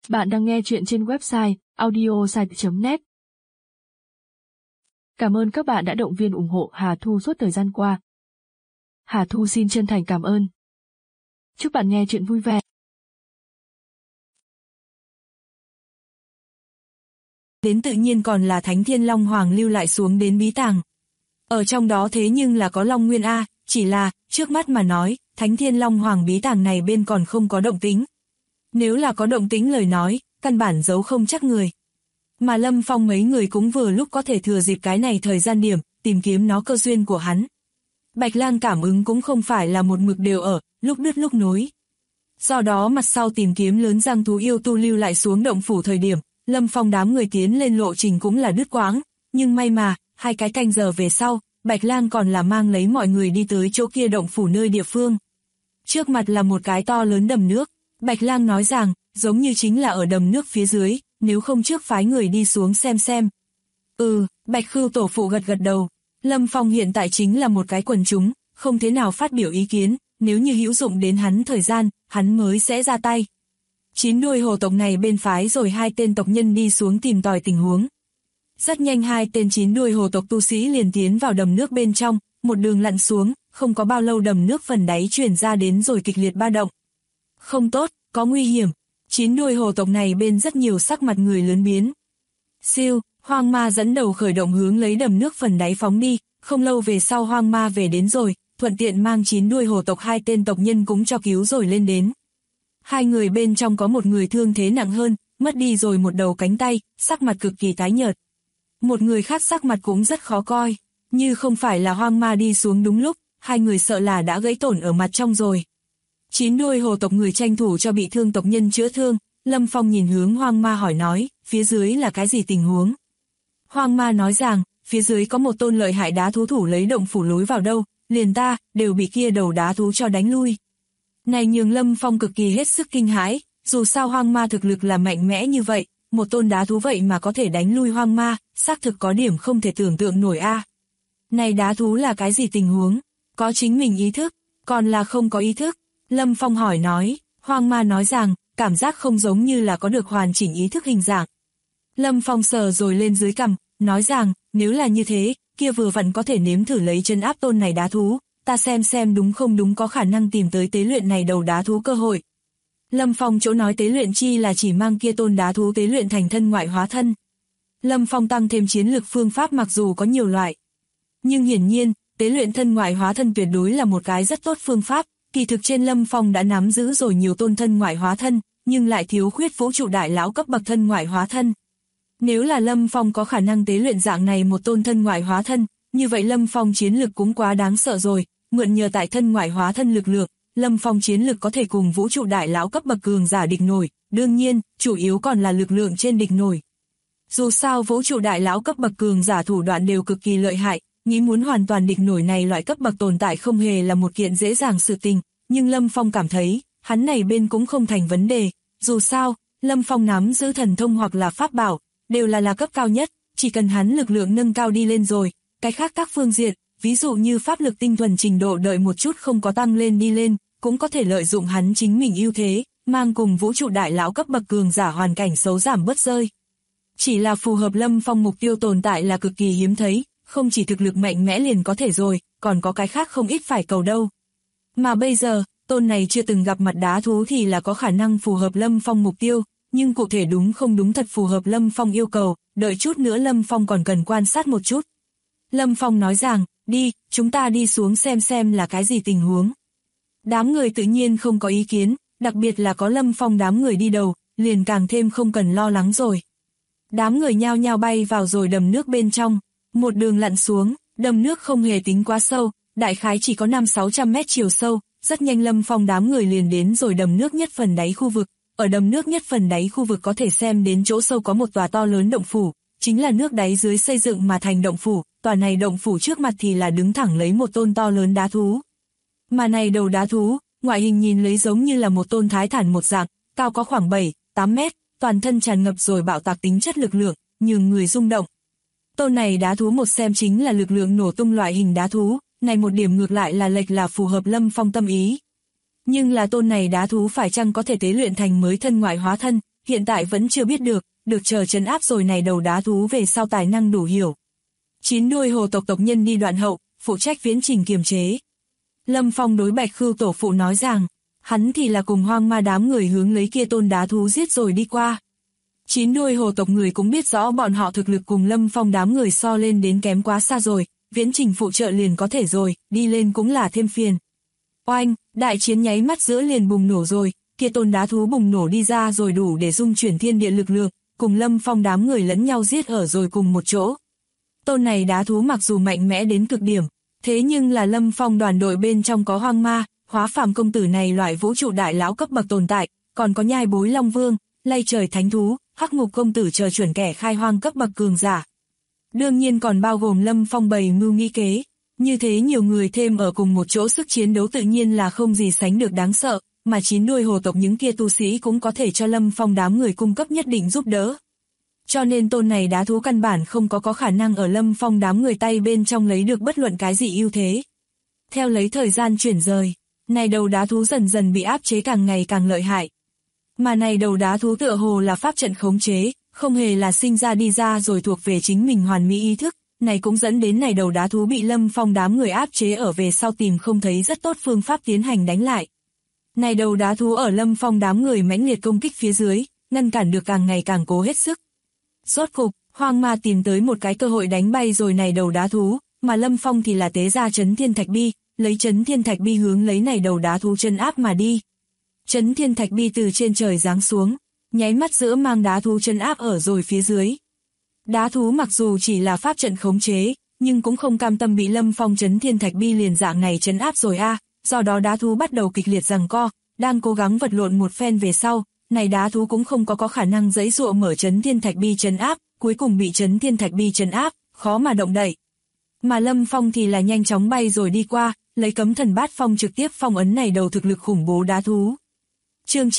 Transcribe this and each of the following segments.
Bạn đang nghe chuyện trên website audiosite.net. Cảm ơn các bạn đã động viên ủng hộ Hà Thu suốt thời gian qua. Hà Thu xin chân thành cảm ơn. Chúc bạn nghe chuyện vui vẻ. Đến tự nhiên còn là Thánh Thiên Long Hoàng lưu lại xuống đến bí tàng. Ở trong đó thế nhưng là có Long Nguyên A, chỉ là, trước mắt mà nói, Thánh Thiên Long Hoàng bí tàng này bên còn không có động tĩnh. Nếu là có động tĩnh lời nói, căn bản giấu không chắc người. Mà Lâm Phong mấy người cũng vừa lúc có thể thừa dịp cái này thời gian điểm, tìm kiếm nó cơ duyên của hắn. Bạch Lang cảm ứng cũng không phải là một mực đều ở, lúc đứt lúc nối. Do đó mặt sau tìm kiếm lớn răng thú yêu tu lưu lại xuống động phủ thời điểm, Lâm Phong đám người tiến lên lộ trình cũng là đứt quãng, nhưng may mà, 2 cái canh giờ về sau, Bạch Lang còn là mang lấy mọi người đi tới chỗ kia động phủ nơi địa phương. Trước mặt là một cái to lớn đầm nước, Bạch Lang nói rằng, giống như chính là ở đầm nước phía dưới, nếu không trước phái người đi xuống xem. Bạch Khưu tổ phụ gật đầu. Lâm Phong hiện tại chính là một cái quần chúng, không thế nào phát biểu ý kiến, nếu như hữu dụng đến hắn thời gian, hắn mới sẽ ra tay. 9 đuôi hồ tộc này bên phái rồi 2 tên tộc nhân đi xuống tìm tòi tình huống. Rất nhanh 2 tên 9 đuôi hồ tộc tu sĩ liền tiến vào đầm nước bên trong, một đường lặn xuống, không có bao lâu đầm nước phần đáy chuyển ra đến rồi kịch liệt ba động. Không tốt, có nguy hiểm. 9 đuôi hồ tộc này bên rất nhiều sắc mặt người lớn biến. Siêu, Hoang Ma dẫn đầu khởi động hướng lấy đầm nước phần đáy phóng đi, không lâu về sau Hoang Ma về đến rồi, thuận tiện mang 9 đuôi hồ tộc 2 tên tộc nhân cũng cho cứu rồi lên đến. 2 người bên trong có một người thương thế nặng hơn, mất đi rồi một đầu cánh tay, sắc mặt cực kỳ tái nhợt. Một người khác sắc mặt cũng rất khó coi, như không phải là Hoang Ma đi xuống đúng lúc, 2 người sợ là đã gãy tổn ở mặt trong rồi. 9 đuôi hồ tộc người tranh thủ cho bị thương tộc nhân chữa thương, Lâm Phong nhìn hướng Hoang Ma hỏi nói, phía dưới là cái gì tình huống? Hoang Ma nói rằng, phía dưới có một tôn lợi hại đá thú thủ lấy động phủ lối vào đâu, liền ta, đều bị kia đầu đá thú cho đánh lui. Này nhường Lâm Phong cực kỳ hết sức kinh hãi, dù sao Hoang Ma thực lực là mạnh mẽ như vậy, một tôn đá thú vậy mà có thể đánh lui Hoang Ma, xác thực có điểm không thể tưởng tượng nổi a. Này đá thú là cái gì tình huống? Có chính mình ý thức, còn là không có ý thức? Lâm Phong hỏi nói, Hoang Ma nói rằng, cảm giác không giống như là có được hoàn chỉnh ý thức hình dạng. Lâm Phong sờ rồi lên dưới cằm, nói rằng, nếu là như thế, kia vừa vặn có thể nếm thử lấy chân áp tôn này đá thú, ta xem đúng không đúng có khả năng tìm tới tế luyện này đầu đá thú cơ hội. Lâm Phong chỗ nói tế luyện chi là chỉ mang kia tôn đá thú tế luyện thành thân ngoại hóa thân. Lâm Phong tăng thêm chiến lược phương pháp mặc dù có nhiều loại. Nhưng hiển nhiên, tế luyện thân ngoại hóa thân tuyệt đối là một cái rất tốt phương pháp, kỳ thực trên Lâm Phong đã nắm giữ rồi nhiều tôn thân ngoại hóa thân, nhưng lại thiếu khuyết vũ trụ đại lão cấp bậc thân ngoại hóa thân. Nếu là Lâm Phong có khả năng tế luyện dạng này một tôn thân ngoại hóa thân, như vậy Lâm Phong chiến lực cũng quá đáng sợ rồi, mượn nhờ tại thân ngoại hóa thân lực lượng, Lâm Phong chiến lực có thể cùng vũ trụ đại lão cấp bậc cường giả địch nổi, đương nhiên, chủ yếu còn là lực lượng trên địch nổi. Dù sao vũ trụ đại lão cấp bậc cường giả thủ đoạn đều cực kỳ lợi hại, nghĩ muốn hoàn toàn địch nổi này loại cấp bậc tồn tại không hề là một kiện dễ dàng sự tình, nhưng Lâm Phong cảm thấy, hắn này bên cũng không thành vấn đề, dù sao, Lâm Phong nắm giữ thần thông hoặc là pháp bảo, đều là cấp cao nhất, chỉ cần hắn lực lượng nâng cao đi lên rồi, cái khác các phương diện, ví dụ như pháp lực tinh thuần trình độ đợi một chút không có tăng lên đi lên, cũng có thể lợi dụng hắn chính mình ưu thế, mang cùng vũ trụ đại lão cấp bậc cường giả hoàn cảnh xấu giảm bớt rơi. Chỉ là phù hợp Lâm Phong mục tiêu tồn tại là cực kỳ hiếm thấy, không chỉ thực lực mạnh mẽ liền có thể rồi, còn có cái khác không ít phải cầu đâu. Mà bây giờ, tôn này chưa từng gặp mặt đá thú thì là có khả năng phù hợp Lâm Phong mục tiêu, nhưng cụ thể đúng không đúng thật phù hợp Lâm Phong yêu cầu, đợi chút nữa Lâm Phong còn cần quan sát một chút. Lâm Phong nói rằng, đi, chúng ta đi xuống xem là cái gì tình huống. Đám người tự nhiên không có ý kiến, đặc biệt là có Lâm Phong đám người đi đầu, liền càng thêm không cần lo lắng rồi. Đám người nhao nhao bay vào rồi đầm nước bên trong, một đường lặn xuống, đầm nước không hề tính quá sâu, đại khái chỉ có 500-600 mét chiều sâu, rất nhanh Lâm Phong đám người liền đến rồi đầm nước nhất phần đáy khu vực. Ở đầm nước nhất phần đáy khu vực có thể xem đến chỗ sâu có một tòa to lớn động phủ, chính là nước đáy dưới xây dựng mà thành động phủ, tòa này động phủ trước mặt thì là đứng thẳng lấy một tôn to lớn đá thú. Mà này đầu đá thú, ngoại hình nhìn lấy giống như là một tôn thái thản một dạng, cao có khoảng 7-8 mét, toàn thân tràn ngập rồi bạo tạc tính chất lực lượng, nhường người rung động. Tôn này đá thú một xem chính là lực lượng nổ tung loại hình đá thú, này một điểm ngược lại là lệch là phù hợp Lâm Phong tâm ý. Nhưng là tôn này đá thú phải chăng có thể tế luyện thành mới thân ngoại hóa thân, hiện tại vẫn chưa biết được chờ trấn áp rồi này đầu đá thú về sau tài năng đủ hiểu. 9 đuôi hồ tộc tộc nhân đi đoạn hậu, phụ trách viễn trình kiềm chế. Lâm Phong đối Bạch Khưu tổ phụ nói rằng, hắn thì là cùng hoang ma đám người hướng lấy kia tôn đá thú giết rồi đi qua. 9 đuôi hồ tộc người cũng biết rõ bọn họ thực lực cùng Lâm Phong đám người so lên đến kém quá xa rồi, viễn trình phụ trợ liền có thể rồi, đi lên cũng là thêm phiền. Oanh, đại chiến nháy mắt giữa liền bùng nổ rồi, kia tôn đá thú bùng nổ đi ra rồi đủ để dung chuyển thiên địa lực lượng, cùng Lâm Phong đám người lẫn nhau giết ở rồi cùng một chỗ. Tôn này đá thú mặc dù mạnh mẽ đến cực điểm, thế nhưng là Lâm Phong đoàn đội bên trong có hoang ma, hóa phàm công tử này loại vũ trụ đại lão cấp bậc tồn tại, còn có nhai bối long vương, lay trời thánh thú, hắc ngục công tử chờ chuẩn kẻ khai hoang cấp bậc cường giả. Đương nhiên còn bao gồm Lâm Phong bày mưu nghĩ kế, như thế nhiều người thêm ở cùng một chỗ sức chiến đấu tự nhiên là không gì sánh được đáng sợ, mà 9 đuôi hồ tộc những kia tu sĩ cũng có thể cho Lâm Phong đám người cung cấp nhất định giúp đỡ. Cho nên tôn này đá thú căn bản không có khả năng ở Lâm Phong đám người tay bên trong lấy được bất luận cái gì ưu thế. Theo lấy thời gian chuyển rời, này đầu đá thú dần dần bị áp chế càng ngày càng lợi hại. Mà này đầu đá thú tựa hồ là pháp trận khống chế, không hề là sinh ra đi ra rồi thuộc về chính mình hoàn mỹ ý thức, này cũng dẫn đến này đầu đá thú bị Lâm Phong đám người áp chế ở về sau tìm không thấy rất tốt phương pháp tiến hành đánh lại. Này đầu đá thú ở Lâm Phong đám người mãnh liệt công kích phía dưới, ngăn cản được càng ngày càng cố hết sức. Rốt cục, hoang ma tìm tới một cái cơ hội đánh bay rồi này đầu đá thú, mà Lâm Phong thì là tế ra Chấn Thiên Thạch Bi, lấy Chấn Thiên Thạch Bi hướng lấy này đầu đá thú chân áp mà đi. Chấn Thiên Thạch Bi từ trên trời giáng xuống, nháy mắt giữa mang đá thú chân áp ở rồi phía dưới. Đá thú mặc dù chỉ là pháp trận khống chế, nhưng cũng không cam tâm bị Lâm Phong Chấn Thiên Thạch Bi liền dạng này trấn áp rồi do đó đá thú bắt đầu kịch liệt giằng co, đang cố gắng vật lộn một phen về sau, này đá thú cũng không có khả năng giãy giụa mở Chấn Thiên Thạch Bi trấn áp, cuối cùng bị Chấn Thiên Thạch Bi trấn áp, khó mà động đậy. Mà Lâm Phong thì là nhanh chóng bay rồi đi qua, lấy Cấm Thần Bát Phong trực tiếp phong ấn này đầu thực lực khủng bố đá thú. Chương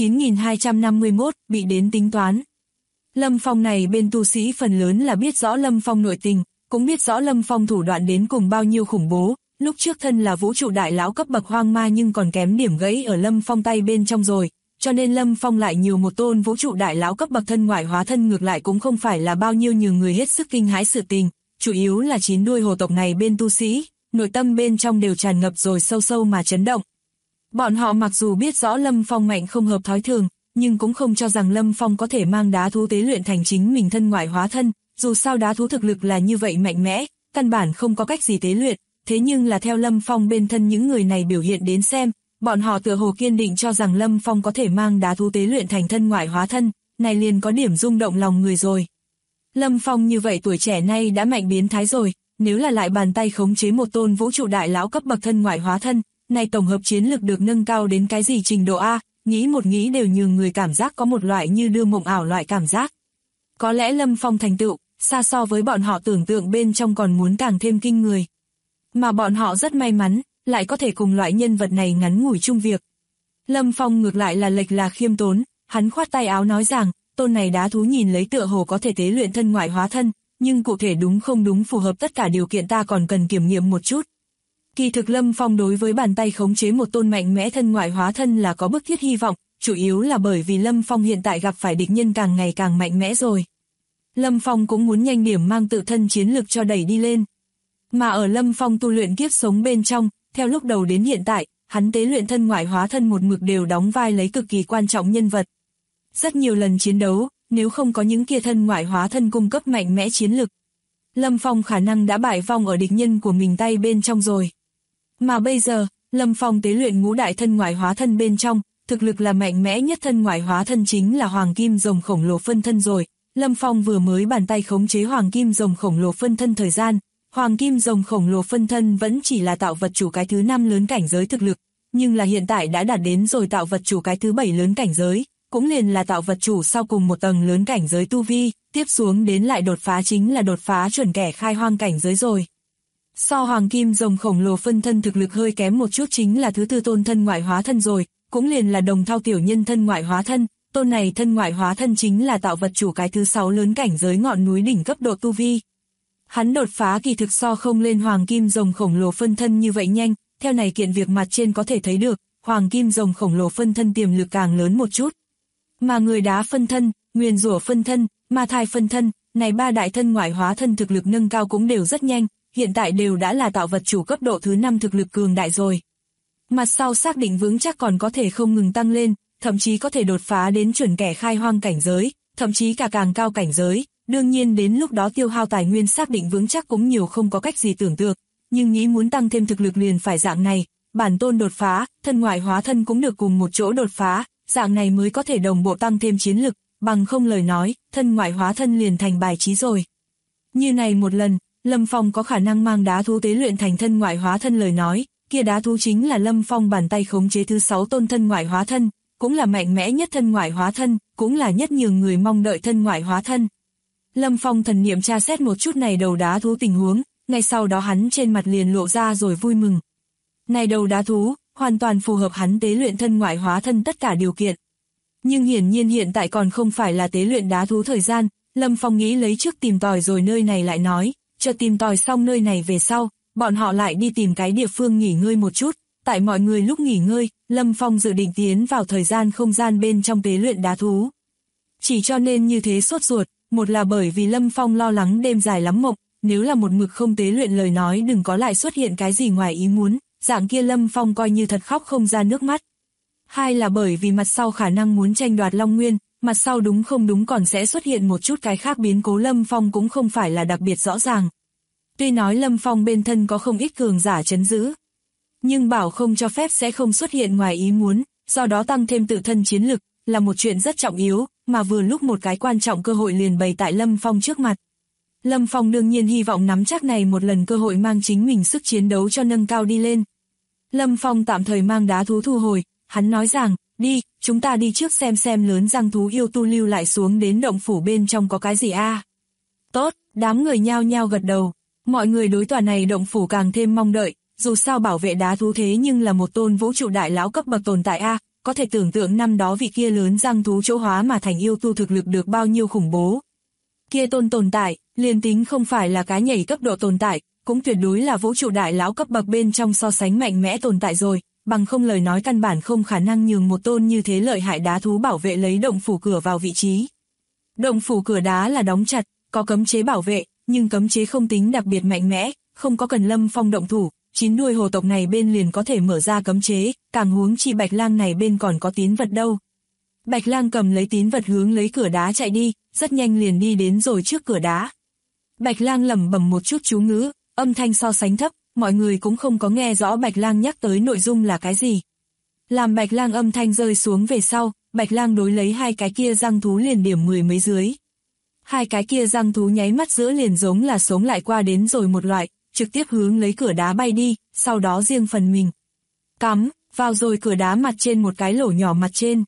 9251, bị đến tính toán. Lâm Phong này bên tu sĩ phần lớn là biết rõ Lâm Phong nội tình, cũng biết rõ Lâm Phong thủ đoạn đến cùng bao nhiêu khủng bố, lúc trước thân là vũ trụ đại lão cấp bậc hoang ma nhưng còn kém điểm gãy ở Lâm Phong tay bên trong rồi, cho nên Lâm Phong lại nhiều một tôn vũ trụ đại lão cấp bậc thân ngoại hóa thân ngược lại cũng không phải là bao nhiêu nhiều người hết sức kinh hãi sự tình, chủ yếu là 9 đuôi hồ tộc này bên tu sĩ, nội tâm bên trong đều tràn ngập rồi sâu sâu mà chấn động. Bọn họ mặc dù biết rõ Lâm Phong mạnh không hợp thói thường, nhưng cũng không cho rằng Lâm Phong có thể mang đá thú tế luyện thành chính mình thân ngoại hóa thân, dù sao đá thú thực lực là như vậy mạnh mẽ, căn bản không có cách gì tế luyện, thế nhưng là theo Lâm Phong bên thân những người này biểu hiện đến xem, bọn họ tựa hồ kiên định cho rằng Lâm Phong có thể mang đá thú tế luyện thành thân ngoại hóa thân, này liền có điểm rung động lòng người rồi. Lâm Phong như vậy tuổi trẻ nay đã mạnh biến thái rồi, nếu là lại bàn tay khống chế một tôn vũ trụ đại lão cấp bậc thân ngoại hóa thân, này tổng hợp chiến lực được nâng cao đến cái gì trình độ nghĩ một nghĩ đều nhường người cảm giác có một loại như đưa mộng ảo loại cảm giác. Có lẽ Lâm Phong thành tựu, xa so với bọn họ tưởng tượng bên trong còn muốn càng thêm kinh người. Mà bọn họ rất may mắn, lại có thể cùng loại nhân vật này ngắn ngủi chung việc. Lâm Phong ngược lại là lệch là khiêm tốn, hắn khoát tay áo nói rằng, tôn này đá thú nhìn lấy tựa hồ có thể tế luyện thân ngoại hóa thân, nhưng cụ thể đúng không đúng phù hợp tất cả điều kiện ta còn cần kiểm nghiệm một chút. Kỳ thực Lâm Phong đối với bàn tay khống chế một tôn mạnh mẽ thân ngoại hóa thân là có bức thiết hy vọng, chủ yếu là bởi vì Lâm Phong hiện tại gặp phải địch nhân càng ngày càng mạnh mẽ rồi. Lâm Phong cũng muốn nhanh điểm mang tự thân chiến lực cho đẩy đi lên. Mà ở Lâm Phong tu luyện kiếp sống bên trong, theo lúc đầu đến hiện tại, hắn tế luyện thân ngoại hóa thân một mực đều đóng vai lấy cực kỳ quan trọng nhân vật. Rất nhiều lần chiến đấu, nếu không có những kia thân ngoại hóa thân cung cấp mạnh mẽ chiến lực, Lâm Phong khả năng đã bại vong ở địch nhân của mình tay bên trong rồi. Mà bây giờ, Lâm Phong tế luyện ngũ đại thân ngoại hóa thân bên trong, thực lực là mạnh mẽ nhất thân ngoại hóa thân chính là Hoàng Kim Rồng khổng lồ phân thân rồi. Lâm Phong vừa mới bàn tay khống chế Hoàng Kim Rồng khổng lồ phân thân thời gian, Hoàng Kim Rồng khổng lồ phân thân vẫn chỉ là tạo vật chủ cái thứ 5 lớn cảnh giới thực lực, nhưng là hiện tại đã đạt đến rồi tạo vật chủ cái thứ 7 lớn cảnh giới, cũng liền là tạo vật chủ sau cùng một tầng lớn cảnh giới tu vi, tiếp xuống đến lại đột phá chính là đột phá chuẩn kẻ khai hoang cảnh giới rồi. So Hoàng Kim Rồng khổng lồ phân thân thực lực hơi kém một chút chính là thứ 4 tôn thân ngoại hóa thân rồi, cũng liền là Đồng Thao tiểu nhân thân ngoại hóa thân, tôn này thân ngoại hóa thân chính là tạo vật chủ cái thứ 6 lớn cảnh giới ngọn núi đỉnh cấp độ tu vi. Hắn đột phá kỳ thực so không lên Hoàng Kim Rồng khổng lồ phân thân như vậy nhanh, theo này kiện việc mặt trên có thể thấy được, Hoàng Kim Rồng khổng lồ phân thân tiềm lực càng lớn một chút. Mà người đá phân thân, nguyền rủa phân thân, ma thai phân thân, này ba đại thân ngoại hóa thân thực lực nâng cao cũng đều rất nhanh, hiện tại đều đã là tạo vật chủ cấp độ thứ 5 thực lực cường đại rồi. Mặt sau xác định vững chắc còn có thể không ngừng tăng lên, thậm chí có thể đột phá đến chuẩn kẻ khai hoang cảnh giới, thậm chí cả càng cao cảnh giới, đương nhiên đến lúc đó tiêu hao tài nguyên xác định vững chắc cũng nhiều không có cách gì tưởng tượng, nhưng nghĩ muốn tăng thêm thực lực liền phải dạng này, bản tôn đột phá, thân ngoại hóa thân cũng được cùng một chỗ đột phá, dạng này mới có thể đồng bộ tăng thêm chiến lực, bằng không lời nói, thân ngoại hóa thân liền thành bài trí rồi. Như này một lần, Lâm Phong có khả năng mang đá thú tế luyện thành thân ngoại hóa thân lời nói, kia đá thú chính là Lâm Phong bàn tay khống chế thứ 6 tôn thân ngoại hóa thân, cũng là mạnh mẽ nhất thân ngoại hóa thân, cũng là nhất nhiều người mong đợi thân ngoại hóa thân. Lâm Phong thần niệm tra xét một chút này đầu đá thú tình huống, ngay sau đó hắn trên mặt liền lộ ra rồi vui mừng. Này đầu đá thú, hoàn toàn phù hợp hắn tế luyện thân ngoại hóa thân tất cả điều kiện. Nhưng hiển nhiên hiện tại còn không phải là tế luyện đá thú thời gian, Lâm Phong nghĩ lấy trước tìm tòi rồi nơi này lại nói, chờ tìm tòi xong nơi này về sau, bọn họ lại đi tìm cái địa phương nghỉ ngơi một chút, tại mọi người lúc nghỉ ngơi, Lâm Phong dự định tiến vào thời gian không gian bên trong tế luyện đá thú. Chỉ cho nên như thế sốt ruột, một là bởi vì Lâm Phong lo lắng đêm dài lắm mộng, nếu là một mực không tế luyện lời nói đừng có lại xuất hiện cái gì ngoài ý muốn, dạng kia Lâm Phong coi như thật khóc không ra nước mắt. Hai là bởi vì mặt sau khả năng muốn tranh đoạt Long Nguyên, mặt sau đúng không đúng còn sẽ xuất hiện một chút cái khác biến cố Lâm Phong cũng không phải là đặc biệt rõ ràng. Tuy nói Lâm Phong bên thân có không ít cường giả trấn giữ, nhưng bảo không cho phép sẽ không xuất hiện ngoài ý muốn, do đó tăng thêm tự thân chiến lực, là một chuyện rất trọng yếu, mà vừa lúc một cái quan trọng cơ hội liền bày tại Lâm Phong trước mặt. Lâm Phong đương nhiên hy vọng nắm chắc này một lần cơ hội mang chính mình sức chiến đấu cho nâng cao đi lên. Lâm Phong tạm thời mang đá thú thu hồi, hắn nói rằng, đi, chúng ta đi trước xem lớn răng thú yêu tu lưu lại xuống đến động phủ bên trong có cái gì a. Tốt, đám người nhao nhao gật đầu, mọi người đối tòa này động phủ càng thêm mong đợi, dù sao bảo vệ đá thú thế nhưng là một tôn vũ trụ đại lão cấp bậc tồn tại a, có thể tưởng tượng năm đó vị kia lớn răng thú chỗ hóa mà thành yêu tu thực lực được bao nhiêu khủng bố. Kia tôn tồn tại, liền tính không phải là cái nhảy cấp độ tồn tại, cũng tuyệt đối là vũ trụ đại lão cấp bậc bên trong so sánh mạnh mẽ tồn tại rồi, bằng không lời nói căn bản không khả năng nhường một tôn như thế lợi hại đá thú bảo vệ lấy động phủ cửa vào vị trí. Động phủ cửa đá là đóng chặt, có cấm chế bảo vệ, nhưng cấm chế không tính đặc biệt mạnh mẽ, không có cần Lâm Phong động thủ, 9 đuôi hồ tộc này bên liền có thể mở ra cấm chế, càng huống chi Bạch Lang này bên còn có tín vật đâu. Bạch Lang cầm lấy tín vật hướng lấy cửa đá chạy đi, rất nhanh liền đi đến rồi trước cửa đá. Bạch Lang lẩm bẩm một chút chú ngữ, âm thanh so sánh thấp, mọi người cũng không có nghe rõ Bạch Lang nhắc tới nội dung là cái gì. Làm Bạch Lang âm thanh rơi xuống về sau, Bạch Lang đối lấy hai cái kia răng thú liền điểm 10 mấy dưới. Hai cái kia răng thú nháy mắt giữa liền giống là sống lại qua đến rồi một loại, trực tiếp hướng lấy cửa đá bay đi, sau đó riêng phần mình cắm vào rồi cửa đá mặt trên một cái lỗ nhỏ mặt trên.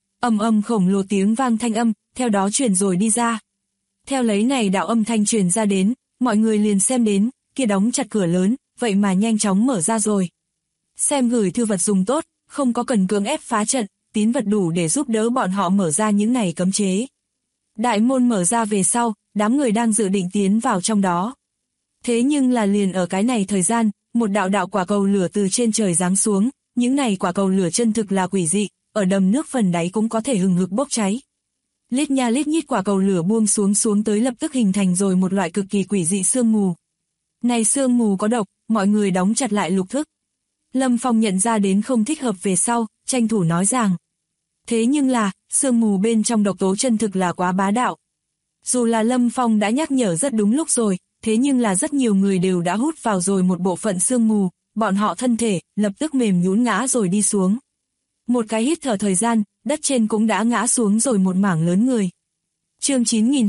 Ầm khổng lồ tiếng vang thanh âm, theo đó truyền rồi đi ra. Theo lấy này đạo âm thanh truyền ra đến, mọi người liền xem đến, kia đóng chặt cửa lớn, vậy mà nhanh chóng mở ra rồi. Xem gửi thư vật dùng tốt, không có cần cưỡng ép phá trận, tín vật đủ để giúp đỡ bọn họ mở ra những này cấm chế. Đại môn mở ra về sau, đám người đang dự định tiến vào trong đó. Thế nhưng là liền ở cái này thời gian, một đạo quả cầu lửa từ trên trời giáng xuống, những này quả cầu lửa chân thực là quỷ dị, ở đầm nước phần đáy cũng có thể hừng hực bốc cháy. Lít nha lít nhít quả cầu lửa buông xuống tới lập tức hình thành rồi một loại cực kỳ quỷ dị sương mù. Này sương mù có độc, mọi người đóng chặt lại lục thức. Lâm Phong nhận ra đến không thích hợp về sau, tranh thủ nói rằng. Thế nhưng là, sương mù bên trong độc tố chân thực là quá bá đạo. Dù là Lâm Phong đã nhắc nhở rất đúng lúc rồi, thế nhưng là rất nhiều người đều đã hút vào rồi một bộ phận sương mù, bọn họ thân thể lập tức mềm nhũn ngã rồi đi xuống. Một cái hít thở thời gian, đất trên cũng đã ngã xuống rồi một mảng lớn người. Chương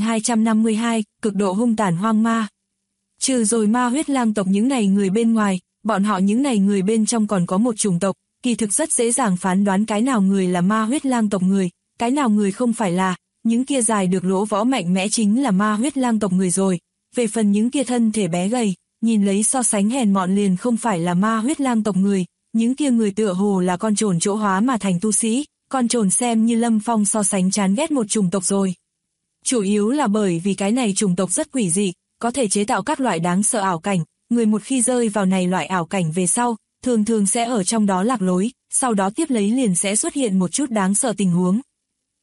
9252, cực độ hung tàn hoang ma. Trừ rồi ma huyết lang tộc những này người bên ngoài, bọn họ những này người bên trong còn có một chủng tộc, kỳ thực rất dễ dàng phán đoán cái nào người là ma huyết lang tộc người, cái nào người không phải là, những kia dài được lỗ võ mạnh mẽ chính là ma huyết lang tộc người rồi. Về phần những kia thân thể bé gầy, nhìn lấy so sánh hèn mọn liền không phải là ma huyết lang tộc người, những kia người tựa hồ là con trồn chỗ hóa mà thành tu sĩ, con trồn xem như Lâm Phong so sánh chán ghét một chủng tộc rồi. Chủ yếu là bởi vì cái này chủng tộc rất quỷ dị, có thể chế tạo các loại đáng sợ ảo cảnh, người một khi rơi vào này loại ảo cảnh về sau, thường sẽ ở trong đó lạc lối, sau đó tiếp lấy liền sẽ xuất hiện một chút đáng sợ tình huống.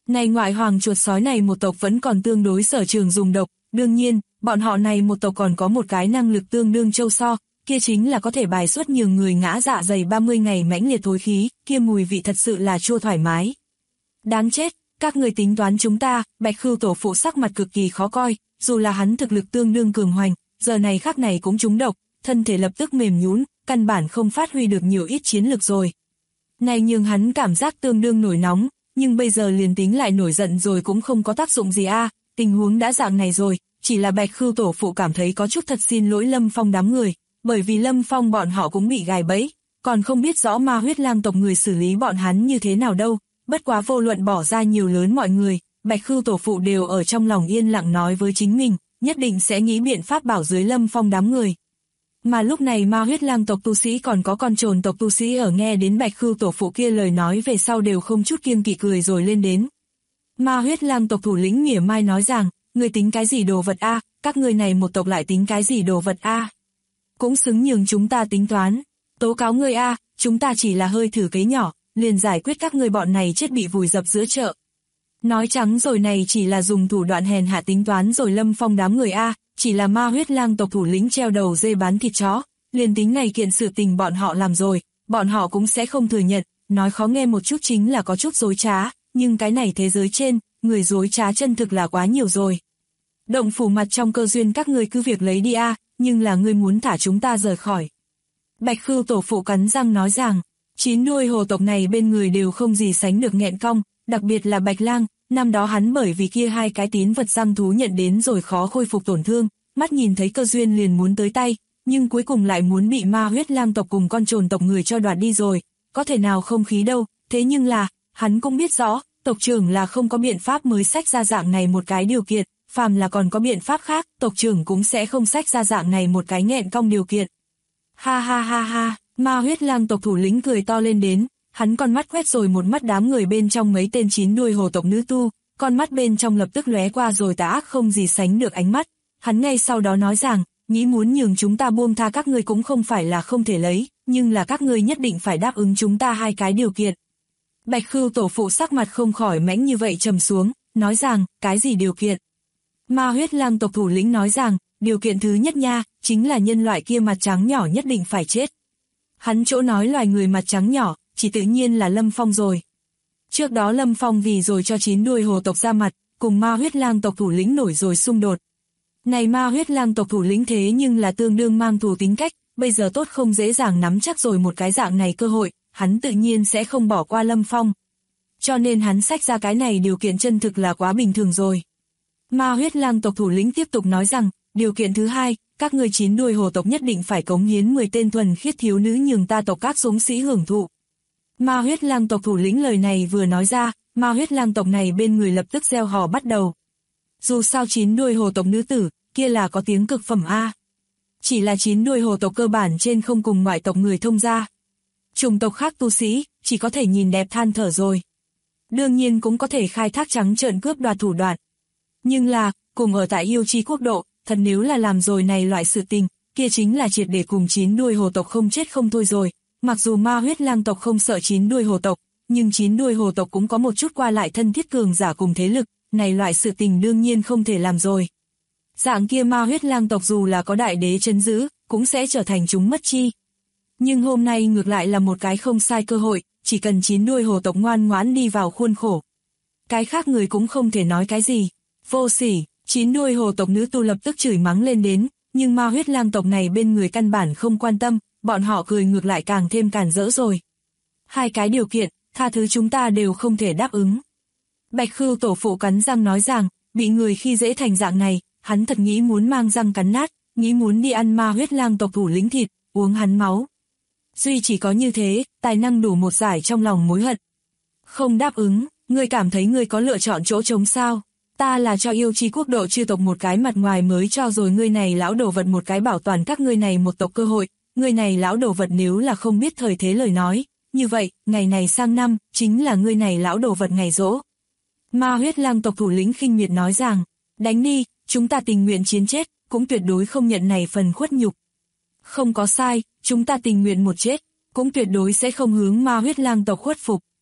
Này ngoại hoàng chuột sói này một tộc vẫn còn tương đối sở trường dùng độc, đương nhiên, bọn họ này một tộc còn có một cái năng lực tương đương châu so, kia chính là có thể bài xuất nhiều người ngã dạ dày 30 ngày mãnh liệt thối khí, kia mùi vị thật sự là chua thoải mái. Đáng chết, các người tính toán chúng ta, Bạch Khưu tổ phụ sắc mặt cực kỳ khó coi, dù là hắn thực lực tương đương cường hoành, giờ này khắc này cũng trúng độc, thân thể lập tức mềm nhũn, căn bản không phát huy được nhiều ít chiến lực rồi. Này nhưng hắn cảm giác tương đương nổi nóng, nhưng bây giờ liền tính lại nổi giận rồi cũng không có tác dụng gì a, tình huống đã dạng này rồi, chỉ là Bạch Khưu tổ phụ cảm thấy có chút thật xin lỗi Lâm Phong đám người, bởi vì Lâm Phong bọn họ cũng bị gài bẫy, còn không biết rõ ma huyết lang tộc người xử lý bọn hắn như thế nào đâu, bất quá vô luận bỏ ra nhiều lớn mọi người, Bạch Khưu tổ phụ đều ở trong lòng yên lặng nói với chính mình, nhất định sẽ nghĩ biện pháp bảo dưới Lâm Phong đám người. Mà lúc này ma huyết lang tộc tu sĩ còn có con trồn tộc tu sĩ ở nghe đến Bạch Khưu tổ phụ kia lời nói về sau đều không chút kiêng kỵ cười rồi lên đến. Ma huyết lang tộc thủ lĩnh mỉa mai nói rằng, người tính cái gì đồ vật a, các người này một tộc lại tính cái gì đồ vật a, cũng xứng nhường chúng ta tính toán, tố cáo ngươi a, chúng ta chỉ là hơi thử cấy nhỏ, liền giải quyết các người bọn này chết bị vùi dập giữa chợ. Nói trắng rồi này chỉ là dùng thủ đoạn hèn hạ tính toán rồi Lâm Phong đám người a, chỉ là ma huyết lang tộc thủ lĩnh treo đầu dê bán thịt chó, liền tính này kiện sự tình bọn họ làm rồi, bọn họ cũng sẽ không thừa nhận, nói khó nghe một chút chính là có chút dối trá, nhưng cái này thế giới trên, người dối trá chân thực là quá nhiều rồi. Động phủ mặt trong cơ duyên các ngươi cứ việc lấy đi a, nhưng là ngươi muốn thả chúng ta rời khỏi. Bạch Khưu tổ phụ cắn răng nói rằng, 9 đuôi hồ tộc này bên người đều không gì sánh được nghẹn cong, đặc biệt là Bạch Lang, năm đó hắn bởi vì kia hai cái tín vật răng thú nhận đến rồi khó khôi phục tổn thương, mắt nhìn thấy cơ duyên liền muốn tới tay, nhưng cuối cùng lại muốn bị ma huyết lang tộc cùng con trồn tộc người cho đoạt đi rồi, có thể nào không khí đâu, thế nhưng là, hắn cũng biết rõ, tộc trưởng là không có biện pháp mới xách ra dạng này một cái điều kiện, phàm là còn có biện pháp khác, tộc trưởng cũng sẽ không xách ra dạng này một cái nghẹn cong điều kiện. Ha ha ha ha, ma huyết lang tộc thủ lĩnh cười to lên đến, hắn con mắt quét rồi một mắt đám người bên trong mấy tên 9 đuôi hồ tộc nữ tu, con mắt bên trong lập tức lóe qua rồi tà ác không gì sánh được ánh mắt, hắn ngay sau đó nói rằng, nghĩ muốn nhường chúng ta buông tha các ngươi cũng không phải là không thể lấy, nhưng là các ngươi nhất định phải đáp ứng chúng ta hai cái điều kiện. Bạch Khưu tổ phụ sắc mặt không khỏi mãnh như vậy trầm xuống, nói rằng, cái gì điều kiện? Ma huyết lang tộc thủ lĩnh nói rằng, điều kiện thứ nhất nha, chính là nhân loại kia mặt trắng nhỏ nhất định phải chết. Hắn chỗ nói loài người mặt trắng nhỏ, chỉ tự nhiên là Lâm Phong rồi. Trước đó Lâm Phong vì rồi cho 9 đuôi hồ tộc ra mặt, cùng ma huyết lang tộc thủ lĩnh nổi rồi xung đột. Này ma huyết lang tộc thủ lĩnh thế nhưng là tương đương mang thù tính cách, bây giờ tốt không dễ dàng nắm chắc rồi một cái dạng này cơ hội, hắn tự nhiên sẽ không bỏ qua Lâm Phong. Cho nên hắn xách ra cái này điều kiện chân thực là quá bình thường rồi. Ma huyết lang tộc thủ lĩnh tiếp tục nói rằng, điều kiện thứ hai, các ngươi 9 đuôi hồ tộc nhất định phải cống hiến 10 tên thuần khiết thiếu nữ nhường ta tộc các dũng sĩ hưởng thụ. Ma huyết lang tộc thủ lĩnh lời này vừa nói ra, ma huyết lang tộc này bên người lập tức reo hò bắt đầu. Dù sao 9 đuôi hồ tộc nữ tử, kia là có tiếng cực phẩm a. Chỉ là 9 đuôi hồ tộc cơ bản trên không cùng ngoại tộc người thông gia. Chủng tộc khác tu sĩ, chỉ có thể nhìn đẹp than thở rồi. Đương nhiên cũng có thể khai thác trắng trợn cướp đoạt thủ đoạn. Nhưng là, cùng ở tại yêu chi quốc độ, thật nếu là làm rồi này loại sự tình, kia chính là triệt để cùng 9 đuôi hồ tộc không chết không thôi rồi. Mặc dù ma huyết lang tộc không sợ 9 đuôi hồ tộc, nhưng 9 đuôi hồ tộc cũng có một chút qua lại thân thiết cường giả cùng thế lực, này loại sự tình đương nhiên không thể làm rồi. Dạng kia ma huyết lang tộc dù là có đại đế trấn giữ, cũng sẽ trở thành chúng mất chi. Nhưng hôm nay ngược lại là một cái không sai cơ hội, chỉ cần 9 đuôi hồ tộc ngoan ngoãn đi vào khuôn khổ. Cái khác người cũng không thể nói cái gì. Vô sỉ, 9 đuôi hồ tộc nữ tu lập tức chửi mắng lên đến, nhưng ma huyết lang tộc này bên người căn bản không quan tâm, bọn họ cười ngược lại càng thêm càn rỡ rồi. Hai cái điều kiện, tha thứ chúng ta đều không thể đáp ứng. Bạch Khưu tổ phụ cắn răng nói rằng, bị người khi dễ thành dạng này, hắn thật nghĩ muốn mang răng cắn nát, nghĩ muốn đi ăn ma huyết lang tộc thủ lĩnh thịt, uống hắn máu. Duy chỉ có như thế, tài năng đủ một giải trong lòng mối hận. Không đáp ứng, ngươi cảm thấy ngươi có lựa chọn chỗ trống sao? Ta là cho yêu chi quốc độ chư tộc một cái mặt ngoài mới cho rồi ngươi này lão đồ vật một cái bảo toàn các ngươi này một tộc cơ hội, ngươi này lão đồ vật nếu là không biết thời thế lời nói, như vậy, ngày này sang năm, chính là ngươi này lão đồ vật ngày giỗ. Ma huyết lang tộc thủ lĩnh khinh miệt nói rằng, đánh đi, chúng ta tình nguyện chiến chết, cũng tuyệt đối không nhận này phần khuất nhục. Không có sai, chúng ta tình nguyện một chết, cũng tuyệt đối sẽ không hướng ma huyết lang tộc khuất phục.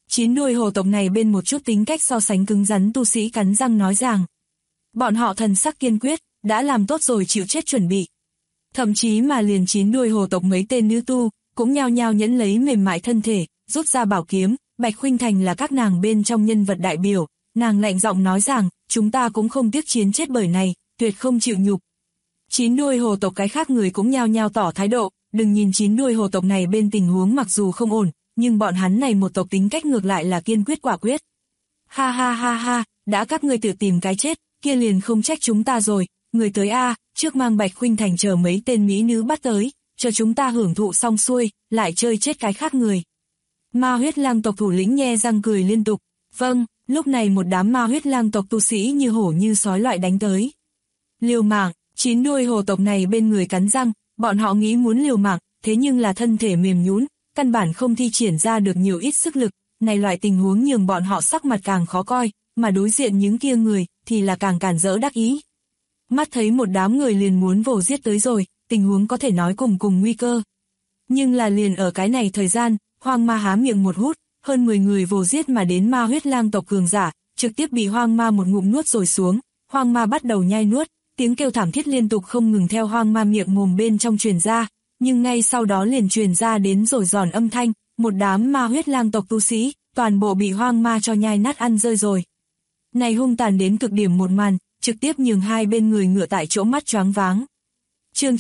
Chín đuôi hồ tộc này bên một chút tính cách so sánh cứng rắn tu sĩ cắn răng nói rằng. Bọn họ thần sắc kiên quyết, đã làm tốt rồi chịu chết chuẩn bị. Thậm chí mà liền chín đuôi hồ tộc mấy tên nữ tu, cũng nhao nhao nhẫn lấy mềm mại thân thể, rút ra bảo kiếm. Bạch Khuynh Thành là các nàng bên trong nhân vật đại biểu, nàng lạnh giọng nói rằng, chúng ta cũng không tiếc chiến chết bởi này, tuyệt không chịu nhục. Chín đuôi hồ tộc cái khác người cũng nhao nhao tỏ thái độ, đừng nhìn chín đuôi hồ tộc này bên tình huống mặc dù không ổn, nhưng bọn hắn này một tộc tính cách ngược lại là kiên quyết quả quyết. Ha ha ha ha, đã các ngươi tự tìm cái chết, kia liền không trách chúng ta rồi, người tới a, trước mang Bạch Khuynh Thành chờ mấy tên mỹ nữ bắt tới, cho chúng ta hưởng thụ xong xuôi, lại chơi chết cái khác người. Ma huyết lang tộc thủ lĩnh nhe răng cười liên tục. Vâng, lúc này một đám ma huyết lang tộc tu sĩ như hổ như sói loại đánh tới. Liều mạng, chín đuôi hồ tộc này bên người cắn răng, bọn họ nghĩ muốn liều mạng, thế nhưng là thân thể mềm nhũn, căn bản không thi triển ra được nhiều ít sức lực, này loại tình huống nhường bọn họ sắc mặt càng khó coi, mà đối diện những kia người thì là càng cản rỡ đắc ý. Mắt thấy một đám người liền muốn vồ giết tới rồi, tình huống có thể nói cùng nguy cơ. Nhưng là liền ở cái này thời gian, Hoang Ma há miệng một hút, hơn 10 người vồ giết mà đến ma huyết lang tộc cường giả, trực tiếp bị Hoang Ma một ngụm nuốt rồi xuống. Hoang Ma bắt đầu nhai nuốt, tiếng kêu thảm thiết liên tục không ngừng theo Hoang Ma miệng mồm bên trong truyền ra, nhưng ngay sau đó liền truyền ra đến rồi giòn âm thanh, một đám ma huyết lang tộc tu sĩ, toàn bộ bị Hoang Ma cho nhai nát ăn rơi rồi. Này hung tàn đến cực điểm một màn, trực tiếp nhường hai bên người ngựa tại chỗ mắt choáng váng. Chương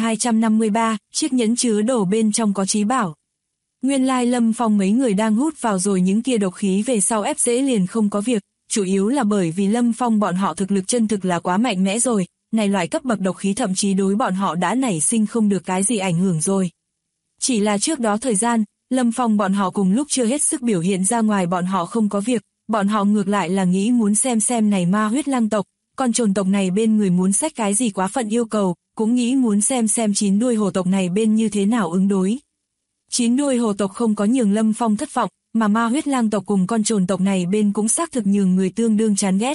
9253, chiếc nhẫn chứa đồ bên trong có trí bảo. Nguyên lai Lâm Phong mấy người đang hút vào rồi những kia độc khí về sau ép dễ liền không có việc, chủ yếu là bởi vì Lâm Phong bọn họ thực lực chân thực là quá mạnh mẽ rồi, này loại cấp bậc độc khí thậm chí đối bọn họ đã nảy sinh không được cái gì ảnh hưởng rồi. Chỉ là trước đó thời gian, Lâm Phong bọn họ cùng lúc chưa hết sức biểu hiện ra ngoài bọn họ không có việc, bọn họ ngược lại là nghĩ muốn xem này ma huyết lang tộc, con trồn tộc này bên người muốn xách cái gì quá phận yêu cầu, cũng nghĩ muốn xem chín đuôi hồ tộc này bên như thế nào ứng đối. Chín đuôi hồ tộc không có nhường Lâm Phong thất vọng, mà ma huyết lang tộc cùng con trồn tộc này bên cũng xác thực nhường người tương đương chán ghét.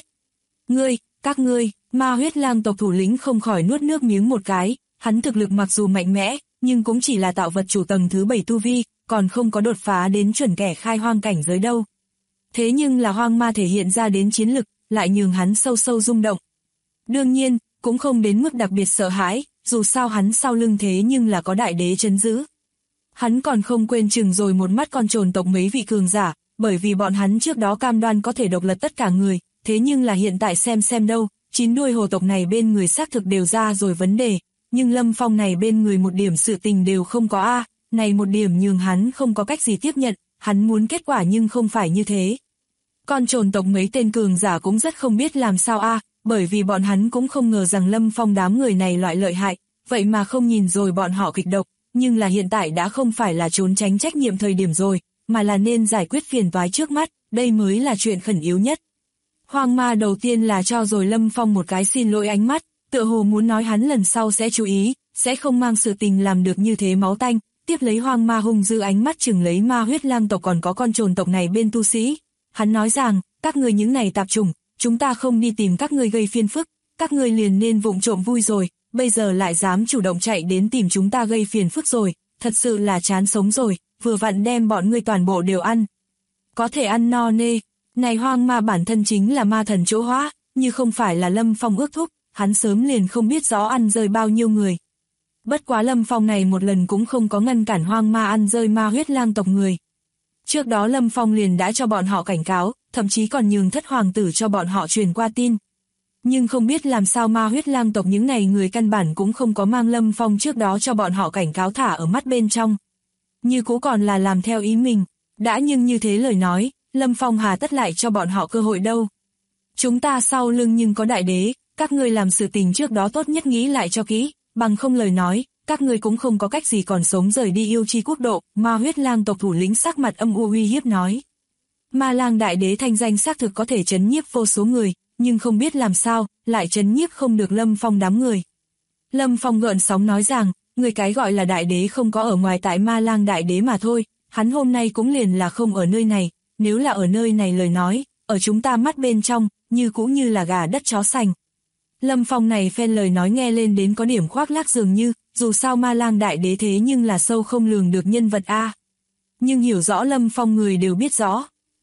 Các ngươi, ma huyết lang tộc thủ lĩnh không khỏi nuốt nước miếng một cái, hắn thực lực mặc dù mạnh mẽ, nhưng cũng chỉ là tạo vật chủ tầng thứ 7 tu vi, còn không có đột phá đến chuẩn kẻ khai hoang cảnh giới đâu. Thế nhưng là Hoang Ma thể hiện ra đến chiến lực, lại nhường hắn sâu sâu rung động. Đương nhiên, cũng không đến mức đặc biệt sợ hãi, dù sao hắn sau lưng thế nhưng là có đại đế trấn giữ. Hắn còn không quên chừng rồi một mắt con trồn tộc mấy vị cường giả, bởi vì bọn hắn trước đó cam đoan có thể độc lật tất cả người, thế nhưng là hiện tại xem đâu, chín đuôi hồ tộc này bên người xác thực đều ra rồi vấn đề, nhưng Lâm Phong này bên người một điểm sự tình đều không có a, này một điểm nhường hắn không có cách gì tiếp nhận, hắn muốn kết quả nhưng không phải như thế. Con trồn tộc mấy tên cường giả cũng rất không biết làm sao a, bởi vì bọn hắn cũng không ngờ rằng Lâm Phong đám người này loại lợi hại, vậy mà không nhìn rồi bọn họ kịch độc, nhưng là hiện tại đã không phải là trốn tránh trách nhiệm thời điểm rồi, mà là nên giải quyết phiền toái trước mắt, đây mới là chuyện khẩn yếu nhất. Hoang Ma đầu tiên là cho rồi Lâm Phong một cái xin lỗi ánh mắt, tựa hồ muốn nói hắn lần sau sẽ chú ý, sẽ không mang sự tình làm được như thế máu tanh, tiếp lấy Hoang Ma hung dữ ánh mắt chừng lấy ma huyết lang tộc còn có con trồn tộc này bên tu sĩ. Hắn nói rằng, các người những này tạp chủng, chúng ta không đi tìm các người gây phiền phức, các người liền nên vụng trộm vui rồi, bây giờ lại dám chủ động chạy đến tìm chúng ta gây phiền phức rồi, thật sự là chán sống rồi, vừa vặn đem bọn ngươi toàn bộ đều ăn. Có thể ăn no nê, này Hoang Ma bản thân chính là ma thần chỗ hóa, như không phải là Lâm Phong ước thúc, hắn sớm liền không biết rõ ăn rơi bao nhiêu người. Bất quá Lâm Phong này một lần cũng không có ngăn cản Hoang Ma ăn rơi ma huyết lang tộc người. Trước đó Lâm Phong liền đã cho bọn họ cảnh cáo, thậm chí còn nhường thất hoàng tử cho bọn họ truyền qua tin. Nhưng không biết làm sao ma huyết lang tộc những này người căn bản cũng không có mang Lâm Phong trước đó cho bọn họ cảnh cáo thả ở mắt bên trong. Như cũ còn là làm theo ý mình, đã nhưng như thế lời nói, Lâm Phong hà tất lại cho bọn họ cơ hội đâu. Chúng ta sau lưng nhưng có đại đế, các ngươi làm sự tình trước đó tốt nhất nghĩ lại cho kỹ, bằng không lời nói, các ngươi cũng không có cách gì còn sống rời đi yêu chi quốc độ, ma huyết lang tộc thủ lĩnh sắc mặt âm u uy hiếp nói. Ma lang đại đế thanh danh xác thực có thể trấn nhiếp vô số người, nhưng không biết làm sao, lại trấn nhiếp không được Lâm Phong đám người. Lâm Phong gợn sóng nói rằng, người cái gọi là đại đế không có ở ngoài tại ma lang đại đế mà thôi, hắn hôm nay cũng liền là không ở nơi này, nếu là ở nơi này lời nói, ở chúng ta mắt bên trong, như cũng như là gà đất chó sành. Lâm Phong này phen lời nói nghe lên đến có điểm khoác lác dường như, dù sao ma lang đại đế thế nhưng là sâu không lường được nhân vật a. Nhưng hiểu rõ Lâm Phong người đều biết rõ,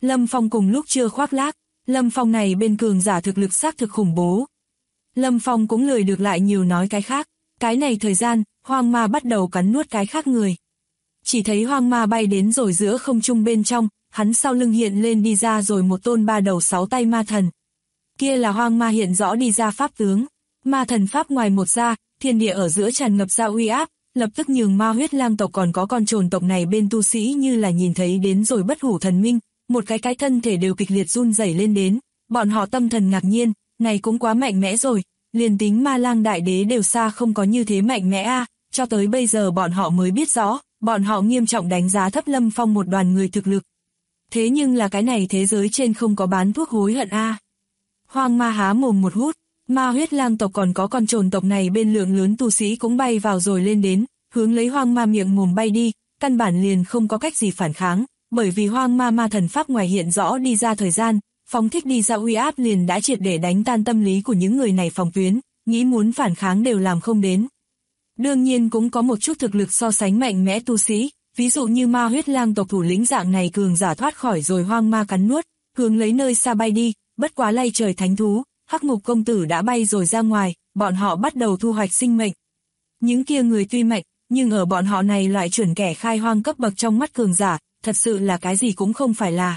Lâm Phong cùng lúc chưa khoác lác, Lâm Phong này bên cường giả thực lực xác thực khủng bố. Lâm Phong cũng lười được lại nhiều nói cái khác, cái này thời gian, hoang ma bắt đầu cắn nuốt cái khác người. Chỉ thấy hoang ma bay đến rồi giữa không trung bên trong, hắn sau lưng hiện lên đi ra rồi một tôn 3 đầu 6 tay ma thần. Kia là hoang ma hiện rõ đi ra pháp tướng, ma thần pháp ngoài một ra, thiên địa ở giữa tràn ngập ra uy áp, lập tức nhường ma huyết lang tộc còn có con trồn tộc này bên tu sĩ như là nhìn thấy đến rồi bất hủ thần minh, một cái thân thể đều kịch liệt run rẩy lên đến, bọn họ tâm thần ngạc nhiên, này cũng quá mạnh mẽ rồi, liền tính ma lang đại đế đều xa không có như thế mạnh mẽ a, cho tới bây giờ bọn họ mới biết rõ, bọn họ nghiêm trọng đánh giá thấp Lâm Phong một đoàn người thực lực. Thế nhưng là cái này thế giới trên không có bán thuốc hối hận a. Hoang ma há mồm một hút, ma huyết lang tộc còn có con trồn tộc này bên lượng lớn tu sĩ cũng bay vào rồi lên đến, hướng lấy hoang ma miệng mồm bay đi, căn bản liền không có cách gì phản kháng, bởi vì hoang ma ma thần pháp ngoài hiện rõ đi ra thời gian, phóng thích đi ra uy áp liền đã triệt để đánh tan tâm lý của những người này phòng tuyến, nghĩ muốn phản kháng đều làm không đến. Đương nhiên cũng có một chút thực lực so sánh mạnh mẽ tu sĩ, ví dụ như ma huyết lang tộc thủ lĩnh dạng này cường giả thoát khỏi rồi hoang ma cắn nuốt, hướng lấy nơi xa bay đi, bất quá lay trời thánh thú, Hắc Ngục công tử đã bay rồi ra ngoài, bọn họ bắt đầu thu hoạch sinh mệnh. Những kia người tuy mạnh, nhưng ở bọn họ này loại chuẩn kẻ khai hoang cấp bậc trong mắt cường giả, thật sự là cái gì cũng không phải là.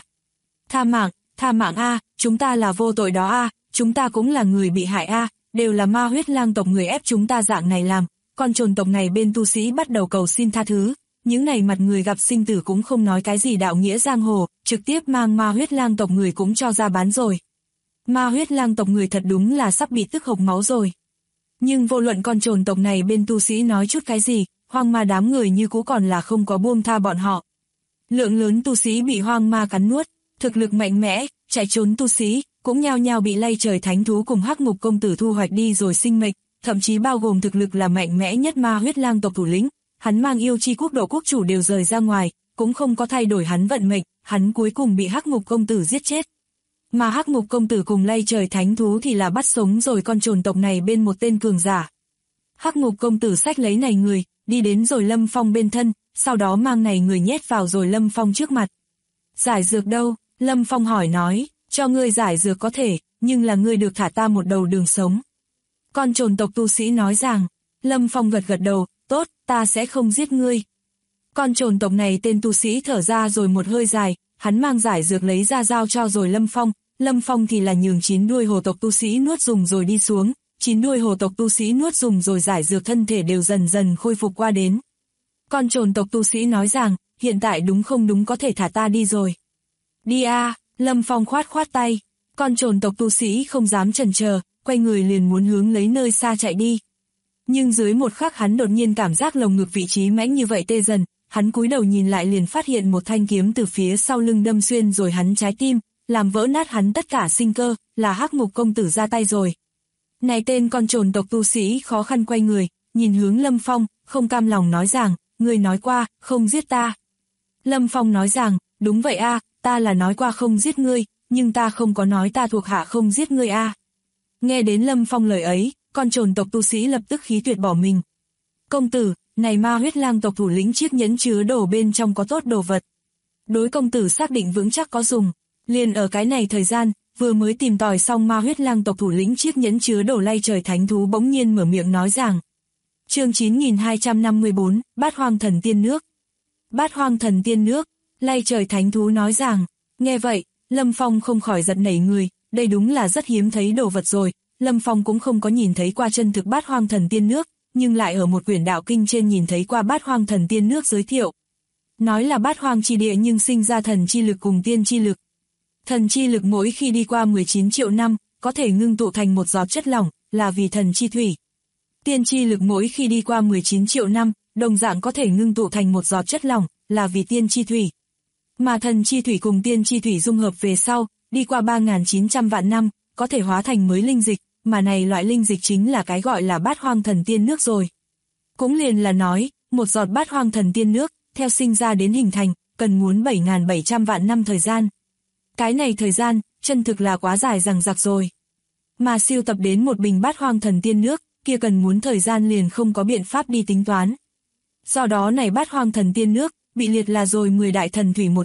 Tha mạng a, chúng ta là vô tội đó a, chúng ta cũng là người bị hại a, đều là ma huyết lang tộc người ép chúng ta dạng này làm, con trồn tộc này bên tu sĩ bắt đầu cầu xin tha thứ, những này mặt người gặp sinh tử cũng không nói cái gì đạo nghĩa giang hồ, trực tiếp mang ma huyết lang tộc người cũng cho ra bán rồi. Ma huyết lang tộc người thật đúng là sắp bị tức hộc máu rồi. Nhưng vô luận con trồn tộc này bên tu sĩ nói chút cái gì, hoang ma đám người như cũ còn là không có buông tha bọn họ. Lượng lớn tu sĩ bị hoang ma cắn nuốt, thực lực mạnh mẽ, chạy trốn tu sĩ, cũng nhao nhao bị lay trời thánh thú cùng Hắc Ngục công tử thu hoạch đi rồi sinh mệnh, thậm chí bao gồm thực lực là mạnh mẽ nhất ma huyết lang tộc thủ lĩnh, hắn mang yêu chi quốc độ quốc chủ đều rời ra ngoài, cũng không có thay đổi hắn vận mệnh, hắn cuối cùng bị Hắc Ngục công tử giết chết. Mà Hắc Ngục công tử cùng lay trời thánh thú thì là bắt sống rồi con trồn tộc này bên một tên cường giả. Hắc Ngục công tử xách lấy này người, đi đến rồi Lâm Phong bên thân, sau đó mang này người nhét vào rồi Lâm Phong trước mặt. Giải dược đâu? Lâm Phong hỏi nói, cho ngươi giải dược có thể, nhưng là ngươi được thả ta một đầu đường sống. Con trồn tộc tu sĩ nói rằng, Lâm Phong gật gật đầu, tốt, ta sẽ không giết ngươi. Con trồn tộc này tên tu sĩ thở ra rồi một hơi dài, hắn mang giải dược lấy ra giao cho rồi Lâm Phong thì là nhường 9 đuôi hồ tộc tu sĩ nuốt dùng rồi đi xuống, 9 đuôi hồ tộc tu sĩ nuốt dùng rồi giải dược thân thể đều dần dần khôi phục qua đến. Con trồn tộc tu sĩ nói rằng, hiện tại đúng không đúng có thể thả ta đi rồi. Đi a, Lâm Phong khoát tay, con trồn tộc tu sĩ không dám chần chờ, quay người liền muốn hướng lấy nơi xa chạy đi. Nhưng dưới một khắc hắn đột nhiên cảm giác lồng ngực vị trí mãnh như vậy tê dần, hắn cúi đầu nhìn lại liền phát hiện một thanh kiếm từ phía sau lưng đâm xuyên rồi hắn trái tim, làm vỡ nát hắn tất cả sinh cơ, là Hắc Ngục công tử ra tay rồi. Này tên con trồn tộc tu sĩ khó khăn quay người, nhìn hướng Lâm Phong, không cam lòng nói rằng, ngươi nói qua, không giết ta. Lâm Phong nói rằng, đúng vậy a, ta là nói qua không giết ngươi, nhưng ta không có nói ta thuộc hạ không giết ngươi a. Nghe đến Lâm Phong lời ấy, con trồn tộc tu sĩ lập tức khí tuyệt bỏ mình. Công tử, này ma huyết lang tộc thủ lĩnh chiếc nhẫn chứa đồ bên trong có tốt đồ vật. Đối công tử xác định vững chắc có dùng. Liền ở cái này thời gian, vừa mới tìm tòi xong ma huyết lang tộc thủ lĩnh chiếc nhẫn chứa đồ lay trời thánh thú bỗng nhiên mở miệng nói rằng. Chương 9254, Bát Hoang Thần Tiên Nước. Bát Hoang Thần Tiên Nước, lay trời thánh thú nói rằng. Nghe vậy, Lâm Phong không khỏi giật nảy người, đây đúng là rất hiếm thấy đồ vật rồi. Lâm Phong cũng không có nhìn thấy qua chân thực Bát Hoang Thần Tiên Nước, nhưng lại ở một quyển đạo kinh trên nhìn thấy qua Bát Hoang Thần Tiên Nước giới thiệu. Nói là Bát Hoang chi địa nhưng sinh ra thần chi lực cùng tiên chi lực. Thần chi lực mỗi khi đi qua 19 triệu năm, có thể ngưng tụ thành một giọt chất lỏng, là vì thần chi thủy. Tiên chi lực mỗi khi đi qua 19 triệu năm, đồng dạng có thể ngưng tụ thành một giọt chất lỏng, là vì tiên chi thủy. Mà thần chi thủy cùng tiên chi thủy dung hợp về sau, đi qua 3.900 vạn năm, có thể hóa thành mới linh dịch, mà này loại linh dịch chính là cái gọi là Bát Hoang Thần Tiên Nước rồi. Cũng liền là nói, một giọt Bát Hoang Thần Tiên Nước, theo sinh ra đến hình thành, cần muốn 7.700 vạn năm thời gian. Cái này thời gian, chân thực là quá dài dằng dặc rồi. Mà siêu tập đến một bình Bát Hoang Thần Tiên Nước, kia cần muốn thời gian liền không có biện pháp đi tính toán. Do đó này Bát Hoang Thần Tiên Nước, bị liệt là rồi 10 đại thần thủy một trong,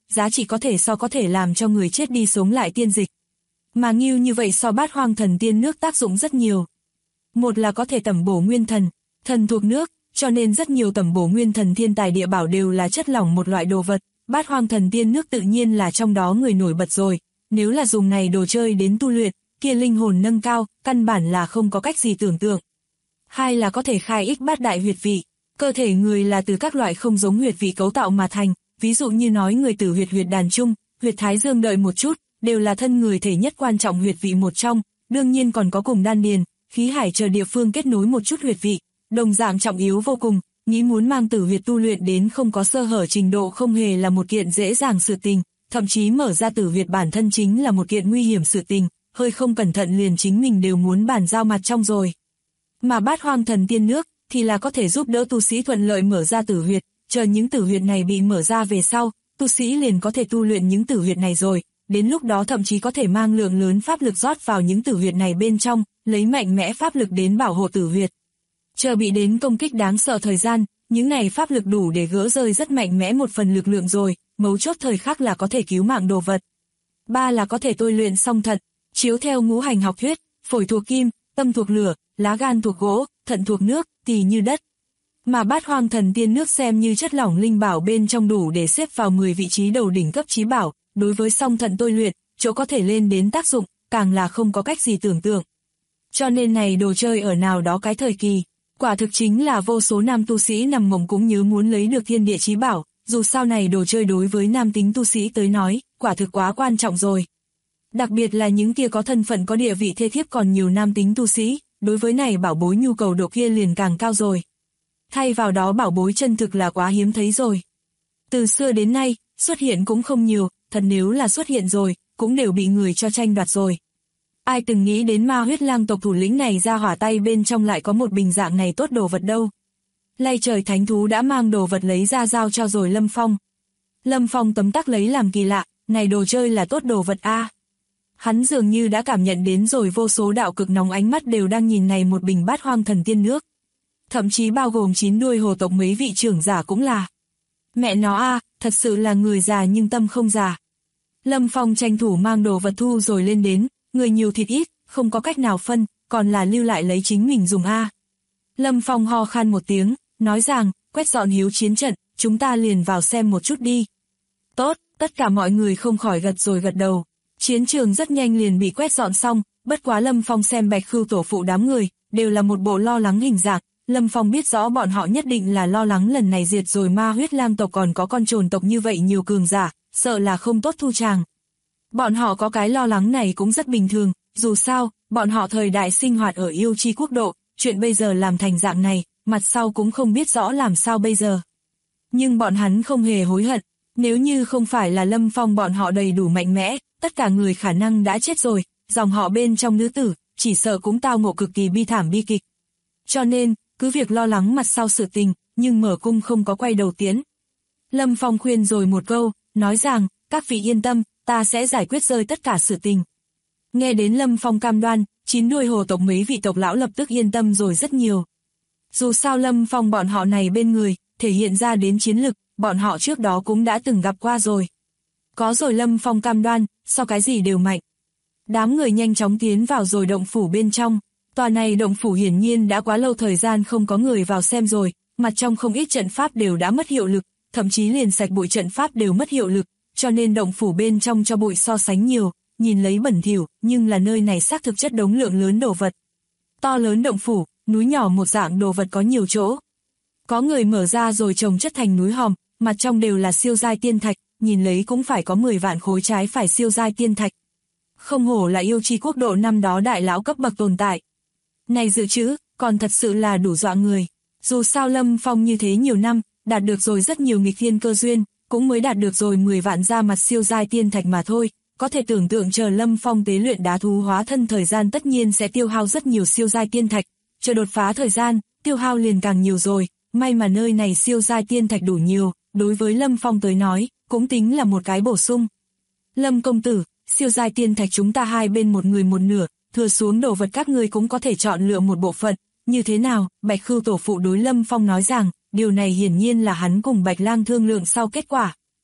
giá trị có thể làm cho người chết đi sống lại tiên dịch. Mà ngưu như vậy so Bát Hoang Thần Tiên nước tác dụng rất nhiều. Một là có thể tẩm bổ nguyên thần, thần thuộc nước, cho nên rất nhiều tẩm bổ nguyên thần thiên tài địa bảo đều là chất lỏng một loại đồ vật, Bát Hoang Thần Tiên nước tự nhiên là trong đó người nổi bật rồi, nếu là dùng này đồ chơi đến tu luyện, kia linh hồn nâng cao, căn bản là không có cách gì tưởng tượng. Hai là có thể khai ích bát đại huyệt vị, cơ thể người là từ các loại không giống huyệt vị cấu tạo mà thành, ví dụ như nói người tử huyệt huyệt đàn trung, huyệt thái dương đợi một chút, đều là thân người thể nhất quan trọng huyệt vị một trong, đương nhiên còn có cùng đan điền, khí hải chờ địa phương kết nối một chút huyệt vị, đồng dạng trọng yếu vô cùng, nghĩ muốn mang tử huyệt tu luyện đến không có sơ hở trình độ không hề là một kiện dễ dàng sự tình, thậm chí mở ra tử huyệt bản thân chính là một kiện nguy hiểm sự tình, hơi không cẩn thận liền chính mình đều muốn bàn giao mặt trong rồi. Mà Bát Hoang Thần Tiên nước thì là có thể giúp đỡ tu sĩ thuận lợi mở ra tử huyệt, chờ những tử huyệt này bị mở ra về sau, tu sĩ liền có thể tu luyện những tử huyệt này rồi, đến lúc đó thậm chí có thể mang lượng lớn pháp lực rót vào những tử huyệt này bên trong, lấy mạnh mẽ pháp lực đến bảo hộ tử huyệt. Chờ bị đến công kích đáng sợ thời gian, những này pháp lực đủ để gỡ rơi rất mạnh mẽ một phần lực lượng rồi, mấu chốt thời khắc là có thể cứu mạng đồ vật. Ba là có thể tôi luyện song thận, chiếu theo ngũ hành học thuyết, phổi thuộc kim, tâm thuộc lửa, lá gan thuộc gỗ, thận thuộc nước, tỳ như đất. Mà Bát Hoang Thần Tiên nước xem như chất lỏng linh bảo bên trong đủ để xếp vào 10 vị trí đầu đỉnh cấp chí bảo, đối với song thận tôi luyện, chỗ có thể lên đến tác dụng, càng là không có cách gì tưởng tượng. Cho nên này đồ chơi ở nào đó cái thời kỳ, quả thực chính là vô số nam tu sĩ nằm mộng cũng nhớ muốn lấy được thiên địa chí bảo, dù sao này đồ chơi đối với nam tính tu sĩ tới nói, quả thực quá quan trọng rồi. Đặc biệt là những kia có thân phận có địa vị thê thiếp còn nhiều nam tính tu sĩ, đối với này bảo bối nhu cầu độ kia liền càng cao rồi. Thay vào đó bảo bối chân thực là quá hiếm thấy rồi. Từ xưa đến nay, xuất hiện cũng không nhiều, thật nếu là xuất hiện rồi, cũng đều bị người cho tranh đoạt rồi. Ai từng nghĩ đến ma huyết lang tộc thủ lĩnh này ra hỏa tay bên trong lại có một bình dạng này tốt đồ vật đâu. Lay trời thánh thú đã mang đồ vật lấy ra giao cho rồi Lâm Phong. Lâm Phong tấm tắc lấy làm kỳ lạ, này đồ chơi là tốt đồ vật a. Hắn dường như đã cảm nhận đến rồi vô số đạo cực nóng ánh mắt đều đang nhìn này một bình Bát Hoang Thần Tiên nước. Thậm chí bao gồm 9 đuôi hồ tộc mấy vị trưởng giả cũng là. Mẹ nó a, thật sự là người già nhưng tâm không già. Lâm Phong tranh thủ mang đồ vật thu rồi lên đến, người nhiều thịt ít, không có cách nào phân, còn là lưu lại lấy chính mình dùng a. Lâm Phong ho khan một tiếng, nói rằng, quét dọn hiếu chiến trận, chúng ta liền vào xem một chút đi. Tốt, tất cả mọi người không khỏi gật rồi gật đầu. Chiến trường rất nhanh liền bị quét dọn xong, bất quá Lâm Phong xem Bạch Khưu tổ phụ đám người, đều là một bộ lo lắng hình dạng. Lâm Phong biết rõ bọn họ nhất định là lo lắng lần này diệt rồi ma huyết lang tộc còn có con trồn tộc như vậy nhiều cường giả, sợ là không tốt thu tràng. Bọn họ có cái lo lắng này cũng rất bình thường, dù sao, bọn họ thời đại sinh hoạt ở yêu chi quốc độ, chuyện bây giờ làm thành dạng này, mặt sau cũng không biết rõ làm sao bây giờ. Nhưng bọn hắn không hề hối hận, nếu như không phải là Lâm Phong bọn họ đầy đủ mạnh mẽ, tất cả người khả năng đã chết rồi, dòng họ bên trong nữ tử, chỉ sợ cũng tao ngộ cực kỳ bi thảm bi kịch. Cho nên, cứ việc lo lắng mặt sau sự tình, nhưng mở cung không có quay đầu tiến. Lâm Phong khuyên rồi một câu, nói rằng, các vị yên tâm, ta sẽ giải quyết rơi tất cả sự tình. Nghe đến Lâm Phong cam đoan, 9 đuôi hồ tộc mấy vị tộc lão lập tức yên tâm rồi rất nhiều. Dù sao Lâm Phong bọn họ này bên người, thể hiện ra đến chiến lực, bọn họ trước đó cũng đã từng gặp qua rồi. Có rồi Lâm Phong cam đoan, so cái gì đều mạnh. Đám người nhanh chóng tiến vào rồi động phủ bên trong. Tòa này động phủ hiển nhiên đã quá lâu thời gian không có người vào xem rồi, mặt trong không ít trận pháp đều đã mất hiệu lực, thậm chí liền sạch bụi trận pháp đều mất hiệu lực, cho nên động phủ bên trong cho bụi so sánh nhiều, nhìn lấy bẩn thỉu, nhưng là nơi này xác thực chất đống lượng lớn đồ vật. To lớn động phủ, núi nhỏ một dạng đồ vật có nhiều chỗ. Có người mở ra rồi trồng chất thành núi hòm, mặt trong đều là siêu giai tiên thạch, nhìn lấy cũng phải có 10 vạn khối trái phải siêu giai tiên thạch. Không hổ là yêu chi quốc độ năm đó đại lão cấp bậc tồn tại. Này dự trữ, còn thật sự là đủ dọa người. Dù sao Lâm Phong như thế nhiều năm, đạt được rồi rất nhiều nghịch thiên cơ duyên, cũng mới đạt được rồi 10 vạn ra mặt siêu giai tiên thạch mà thôi. Có thể tưởng tượng chờ Lâm Phong tế luyện đá thú hóa thân thời gian tất nhiên sẽ tiêu hao rất nhiều siêu giai tiên thạch. Chờ đột phá thời gian, tiêu hao liền càng nhiều rồi. May mà nơi này siêu giai tiên thạch đủ nhiều, đối với Lâm Phong tới nói, cũng tính là một cái bổ sung. Lâm công tử, siêu giai tiên thạch chúng ta hai bên một người một nửa, thừa xuống đồ vật các ngươi cũng có thể chọn lựa một bộ phận, như thế nào? Bạch Khưu tổ phụ đối Lâm Phong nói rằng, điều này hiển nhiên là hắn cùng Bạch Lang thương lượng sau kết quả.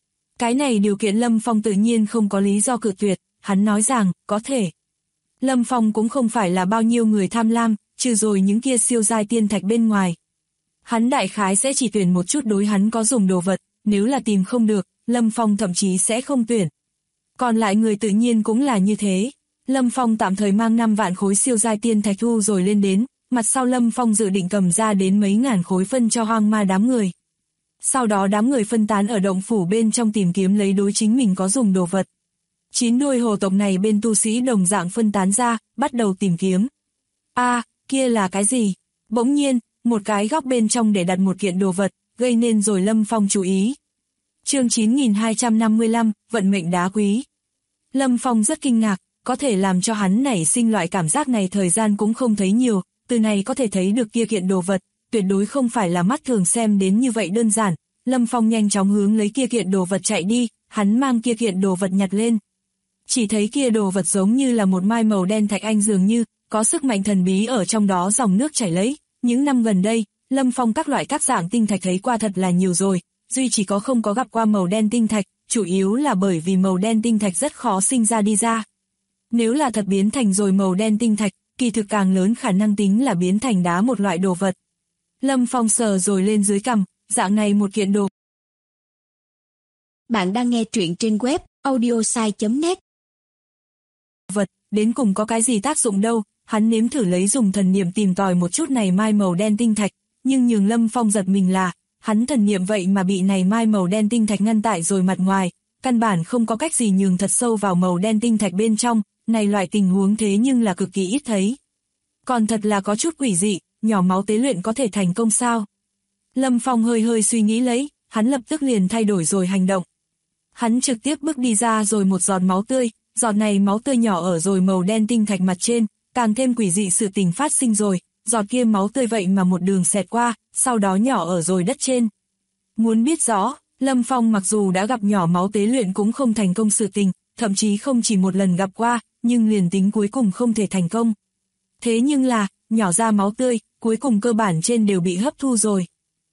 Cái này điều kiện Lâm Phong tự nhiên không có lý do cự tuyệt, hắn nói rằng, có thể. Lâm Phong cũng không phải là bao nhiêu người tham lam, trừ rồi những kia siêu giai tiên thạch bên ngoài. Hắn đại khái sẽ chỉ tuyển một chút đối hắn có dùng đồ vật, nếu là tìm không được, Lâm Phong thậm chí sẽ không tuyển. Còn lại người tự nhiên cũng là như thế. Lâm Phong tạm thời mang 5 vạn khối siêu giai tiên thạch thu rồi lên đến, mặt sau Lâm Phong dự định cầm ra đến mấy ngàn khối phân cho hoang ma đám người. Sau đó đám người phân tán ở động phủ bên trong tìm kiếm lấy đối chính mình có dùng đồ vật. 9 đuôi hồ tộc này bên tu sĩ đồng dạng phân tán ra, bắt đầu tìm kiếm. Kia là cái gì? Bỗng nhiên, một cái góc bên trong để đặt một kiện đồ vật, gây nên rồi Lâm Phong chú ý. Chương 9255, vận mệnh đá quý. Lâm Phong rất kinh ngạc, có thể làm cho hắn nảy sinh loại cảm giác này thời gian cũng không thấy nhiều, từ này có thể thấy được kia kiện đồ vật, tuyệt đối không phải là mắt thường xem đến như vậy đơn giản. Lâm Phong nhanh chóng hướng lấy kia kiện đồ vật chạy đi, hắn mang kia kiện đồ vật nhặt lên. Chỉ thấy kia đồ vật giống như là một mai màu đen thạch anh dường như, có sức mạnh thần bí ở trong đó dòng nước chảy lấy. Những năm gần đây, Lâm Phong các loại các dạng tinh thạch thấy qua thật là nhiều rồi, duy chỉ có không có gặp qua màu đen tinh thạch, chủ yếu là bởi vì màu đen tinh thạch rất khó sinh ra đi ra. Nếu là thật biến thành rồi màu đen tinh thạch, kỳ thực càng lớn khả năng tính là biến thành đá một loại đồ vật. Lâm Phong sờ rồi lên dưới cằm, dạng này một kiện đồ. Bạn đang nghe truyện trên web audiosai.net. Vật, đến cùng có cái gì tác dụng đâu, hắn nếm thử lấy dùng thần niệm tìm tòi một chút này mai màu đen tinh thạch, nhưng nhường Lâm Phong giật mình là, hắn thần niệm vậy mà bị này mai màu đen tinh thạch ngăn tại rồi mặt ngoài, căn bản không có cách gì nhường thật sâu vào màu đen tinh thạch bên trong, này loại tình huống thế nhưng là cực kỳ ít thấy. Còn thật là có chút quỷ dị, nhỏ máu tế luyện có thể thành công sao? Lâm Phong hơi hơi suy nghĩ lấy, hắn lập tức liền thay đổi rồi hành động. Hắn trực tiếp bước đi ra rồi một giọt máu tươi, giọt này máu tươi nhỏ ở rồi màu đen tinh thạch mặt trên, càng thêm quỷ dị sự tình phát sinh rồi, giọt kia máu tươi vậy mà một đường xẹt qua, sau đó nhỏ ở rồi đất trên. Muốn biết rõ, Lâm Phong mặc dù đã gặp nhỏ máu tế luyện cũng không thành công sự tình, thậm chí không chỉ một lần gặp qua, nhưng liền tính cuối cùng không thể thành công. Thế nhưng là, nhỏ ra máu tươi, cuối cùng cơ bản trên đều bị hấp thu rồi.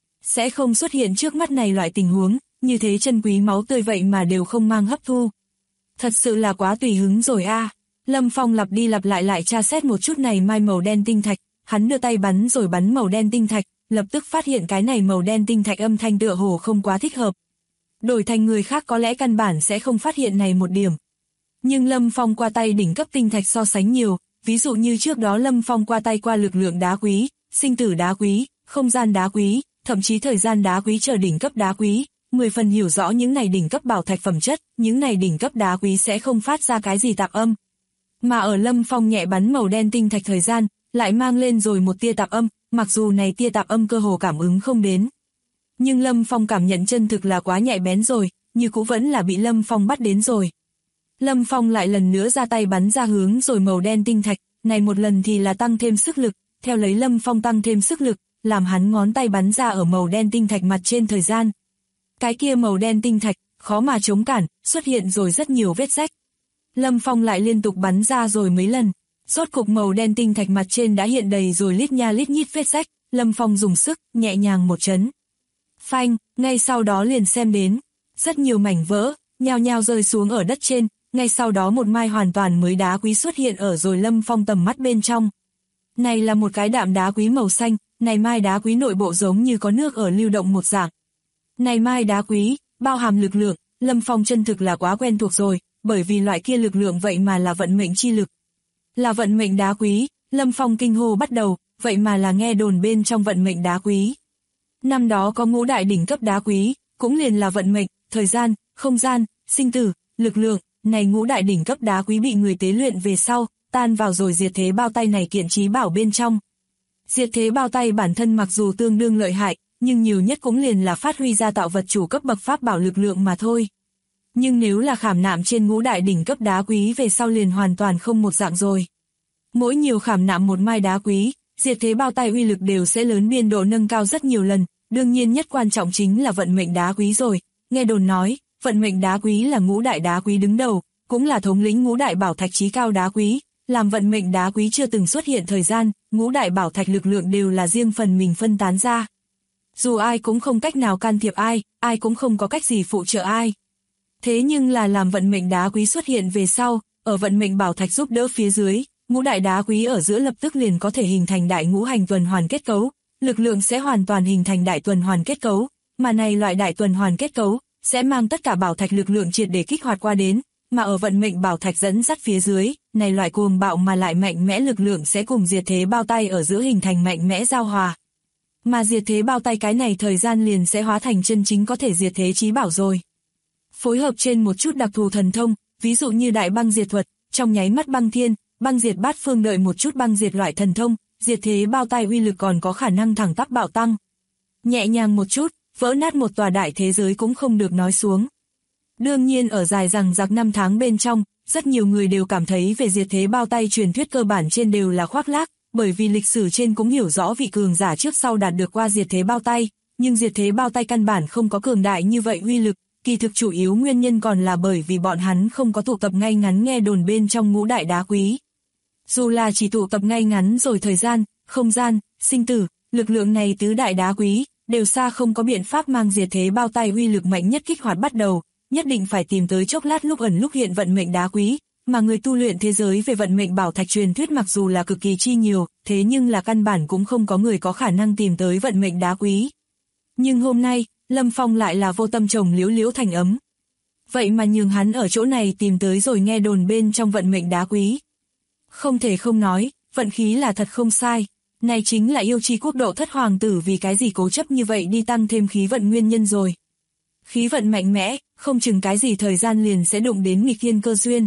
Sẽ không xuất hiện trước mắt này loại tình huống, như thế chân quý máu tươi vậy mà đều không mang hấp thu. Thật sự là quá tùy hứng rồi a. Lâm Phong lặp đi lặp lại tra xét một chút này mai màu đen tinh thạch, hắn đưa tay bắn rồi bắn màu đen tinh thạch, lập tức phát hiện cái này màu đen tinh thạch âm thanh tựa hồ không quá thích hợp. Đổi thành người khác có lẽ căn bản sẽ không phát hiện này một điểm. Nhưng Lâm Phong qua tay đỉnh cấp tinh thạch so sánh nhiều, ví dụ như trước đó Lâm Phong qua tay qua lực lượng đá quý, sinh tử đá quý, không gian đá quý, thậm chí thời gian đá quý chờ đỉnh cấp đá quý, 10 phần hiểu rõ những này đỉnh cấp bảo thạch phẩm chất, những này đỉnh cấp đá quý sẽ không phát ra cái gì tạp âm. Mà ở Lâm Phong nhẹ bắn màu đen tinh thạch thời gian, lại mang lên rồi một tia tạp âm, mặc dù này tia tạp âm cơ hồ cảm ứng không đến. Nhưng Lâm Phong cảm nhận chân thực là quá nhạy bén rồi, như cũng vẫn là bị Lâm Phong bắt đến rồi. Lâm Phong lại lần nữa ra tay bắn ra hướng rồi màu đen tinh thạch, này một lần thì là tăng thêm sức lực, theo lấy Lâm Phong tăng thêm sức lực, làm hắn ngón tay bắn ra ở màu đen tinh thạch mặt trên thời gian. Cái kia màu đen tinh thạch, khó mà chống cản, xuất hiện rồi rất nhiều vết rách. Lâm Phong lại liên tục bắn ra rồi mấy lần, rốt cục màu đen tinh thạch mặt trên đã hiện đầy rồi lít nha lít nhít vết rách, Lâm Phong dùng sức, nhẹ nhàng một chấn. Phanh, ngay sau đó liền xem đến, rất nhiều mảnh vỡ, nhao nhao rơi xuống ở đất trên, ngay sau đó một mai hoàn toàn mới đá quý xuất hiện ở rồi Lâm Phong tầm mắt bên trong. Này là một cái đạm đá quý màu xanh, này mai đá quý nội bộ giống như có nước ở lưu động một dạng. Này mai đá quý, bao hàm lực lượng, Lâm Phong chân thực là quá quen thuộc rồi, bởi vì loại kia lực lượng vậy mà là vận mệnh chi lực. Là vận mệnh đá quý, Lâm Phong kinh hô bắt đầu, vậy mà là nghe đồn bên trong vận mệnh đá quý. Năm đó có ngũ đại đỉnh cấp đá quý, cũng liền là vận mệnh, thời gian, không gian, sinh tử, lực lượng, này ngũ đại đỉnh cấp đá quý bị người tế luyện về sau, tan vào rồi diệt thế bao tay này kiện trí bảo bên trong. Diệt thế bao tay bản thân mặc dù tương đương lợi hại, nhưng nhiều nhất cũng liền là phát huy ra tạo vật chủ cấp bậc pháp bảo lực lượng mà thôi. Nhưng nếu là khảm nạm trên ngũ đại đỉnh cấp đá quý về sau liền hoàn toàn không một dạng rồi. Mỗi nhiều khảm nạm một mai đá quý, diệt thế bao tay uy lực đều sẽ lớn biên độ nâng cao rất nhiều lần, đương nhiên nhất quan trọng chính là vận mệnh đá quý rồi. Nghe đồn nói, vận mệnh đá quý là ngũ đại đá quý đứng đầu, cũng là thống lĩnh ngũ đại bảo thạch chí cao đá quý, làm vận mệnh đá quý chưa từng xuất hiện thời gian, ngũ đại bảo thạch lực lượng đều là riêng phần mình phân tán ra. Dù ai cũng không cách nào can thiệp ai, ai cũng không có cách gì phụ trợ ai. Thế nhưng là làm vận mệnh đá quý xuất hiện về sau, ở vận mệnh bảo thạch giúp đỡ phía dưới, ngũ đại đá quý ở giữa lập tức liền có thể hình thành đại ngũ hành tuần hoàn kết cấu, lực lượng sẽ hoàn toàn hình thành đại tuần hoàn kết cấu, mà này loại đại tuần hoàn kết cấu sẽ mang tất cả bảo thạch lực lượng triệt để kích hoạt qua đến, mà ở vận mệnh bảo thạch dẫn dắt phía dưới, này loại cuồng bạo mà lại mạnh mẽ lực lượng sẽ cùng diệt thế bao tay ở giữa hình thành mạnh mẽ giao hòa. Mà diệt thế bao tay cái này thời gian liền sẽ hóa thành chân chính có thể diệt thế chí bảo rồi. Phối hợp trên một chút đặc thù thần thông, ví dụ như đại băng diệt thuật, trong nháy mắt băng thiên, băng diệt bát phương đợi một chút băng diệt loại thần thông, diệt thế bao tay uy lực còn có khả năng thẳng tắp bạo tăng. Nhẹ nhàng một chút, vỡ nát một tòa đại thế giới cũng không được nói xuống. Đương nhiên ở dài rằng giặc năm tháng bên trong, rất nhiều người đều cảm thấy về diệt thế bao tay truyền thuyết cơ bản trên đều là khoác lác, bởi vì lịch sử trên cũng hiểu rõ vị cường giả trước sau đạt được qua diệt thế bao tay, nhưng diệt thế bao tay căn bản không có cường đại như vậy uy lực, kỳ thực chủ yếu nguyên nhân còn là bởi vì bọn hắn không có tụ tập ngay ngắn nghe đồn bên trong ngũ đại đá quý. Dù là chỉ tụ tập ngay ngắn rồi thời gian, không gian, sinh tử, lực lượng này tứ đại đá quý, đều xa không có biện pháp mang diệt thế bao tay uy lực mạnh nhất kích hoạt bắt đầu, nhất định phải tìm tới chốc lát lúc ẩn lúc hiện vận mệnh đá quý, mà người tu luyện thế giới về vận mệnh bảo thạch truyền thuyết mặc dù là cực kỳ chi nhiều, thế nhưng là căn bản cũng không có người có khả năng tìm tới vận mệnh đá quý. Nhưng hôm nay, Lâm Phong lại là vô tâm trồng liễu liễu thành ấm. Vậy mà nhường hắn ở chỗ này tìm tới rồi nghe đồn bên trong vận mệnh đá quý. Không thể không nói, vận khí là thật không sai. Này chính là yêu chi quốc độ thất hoàng tử vì cái gì cố chấp như vậy đi tăng thêm khí vận nguyên nhân rồi. Khí vận mạnh mẽ, không chừng cái gì thời gian liền sẽ đụng đến nghịch thiên cơ duyên.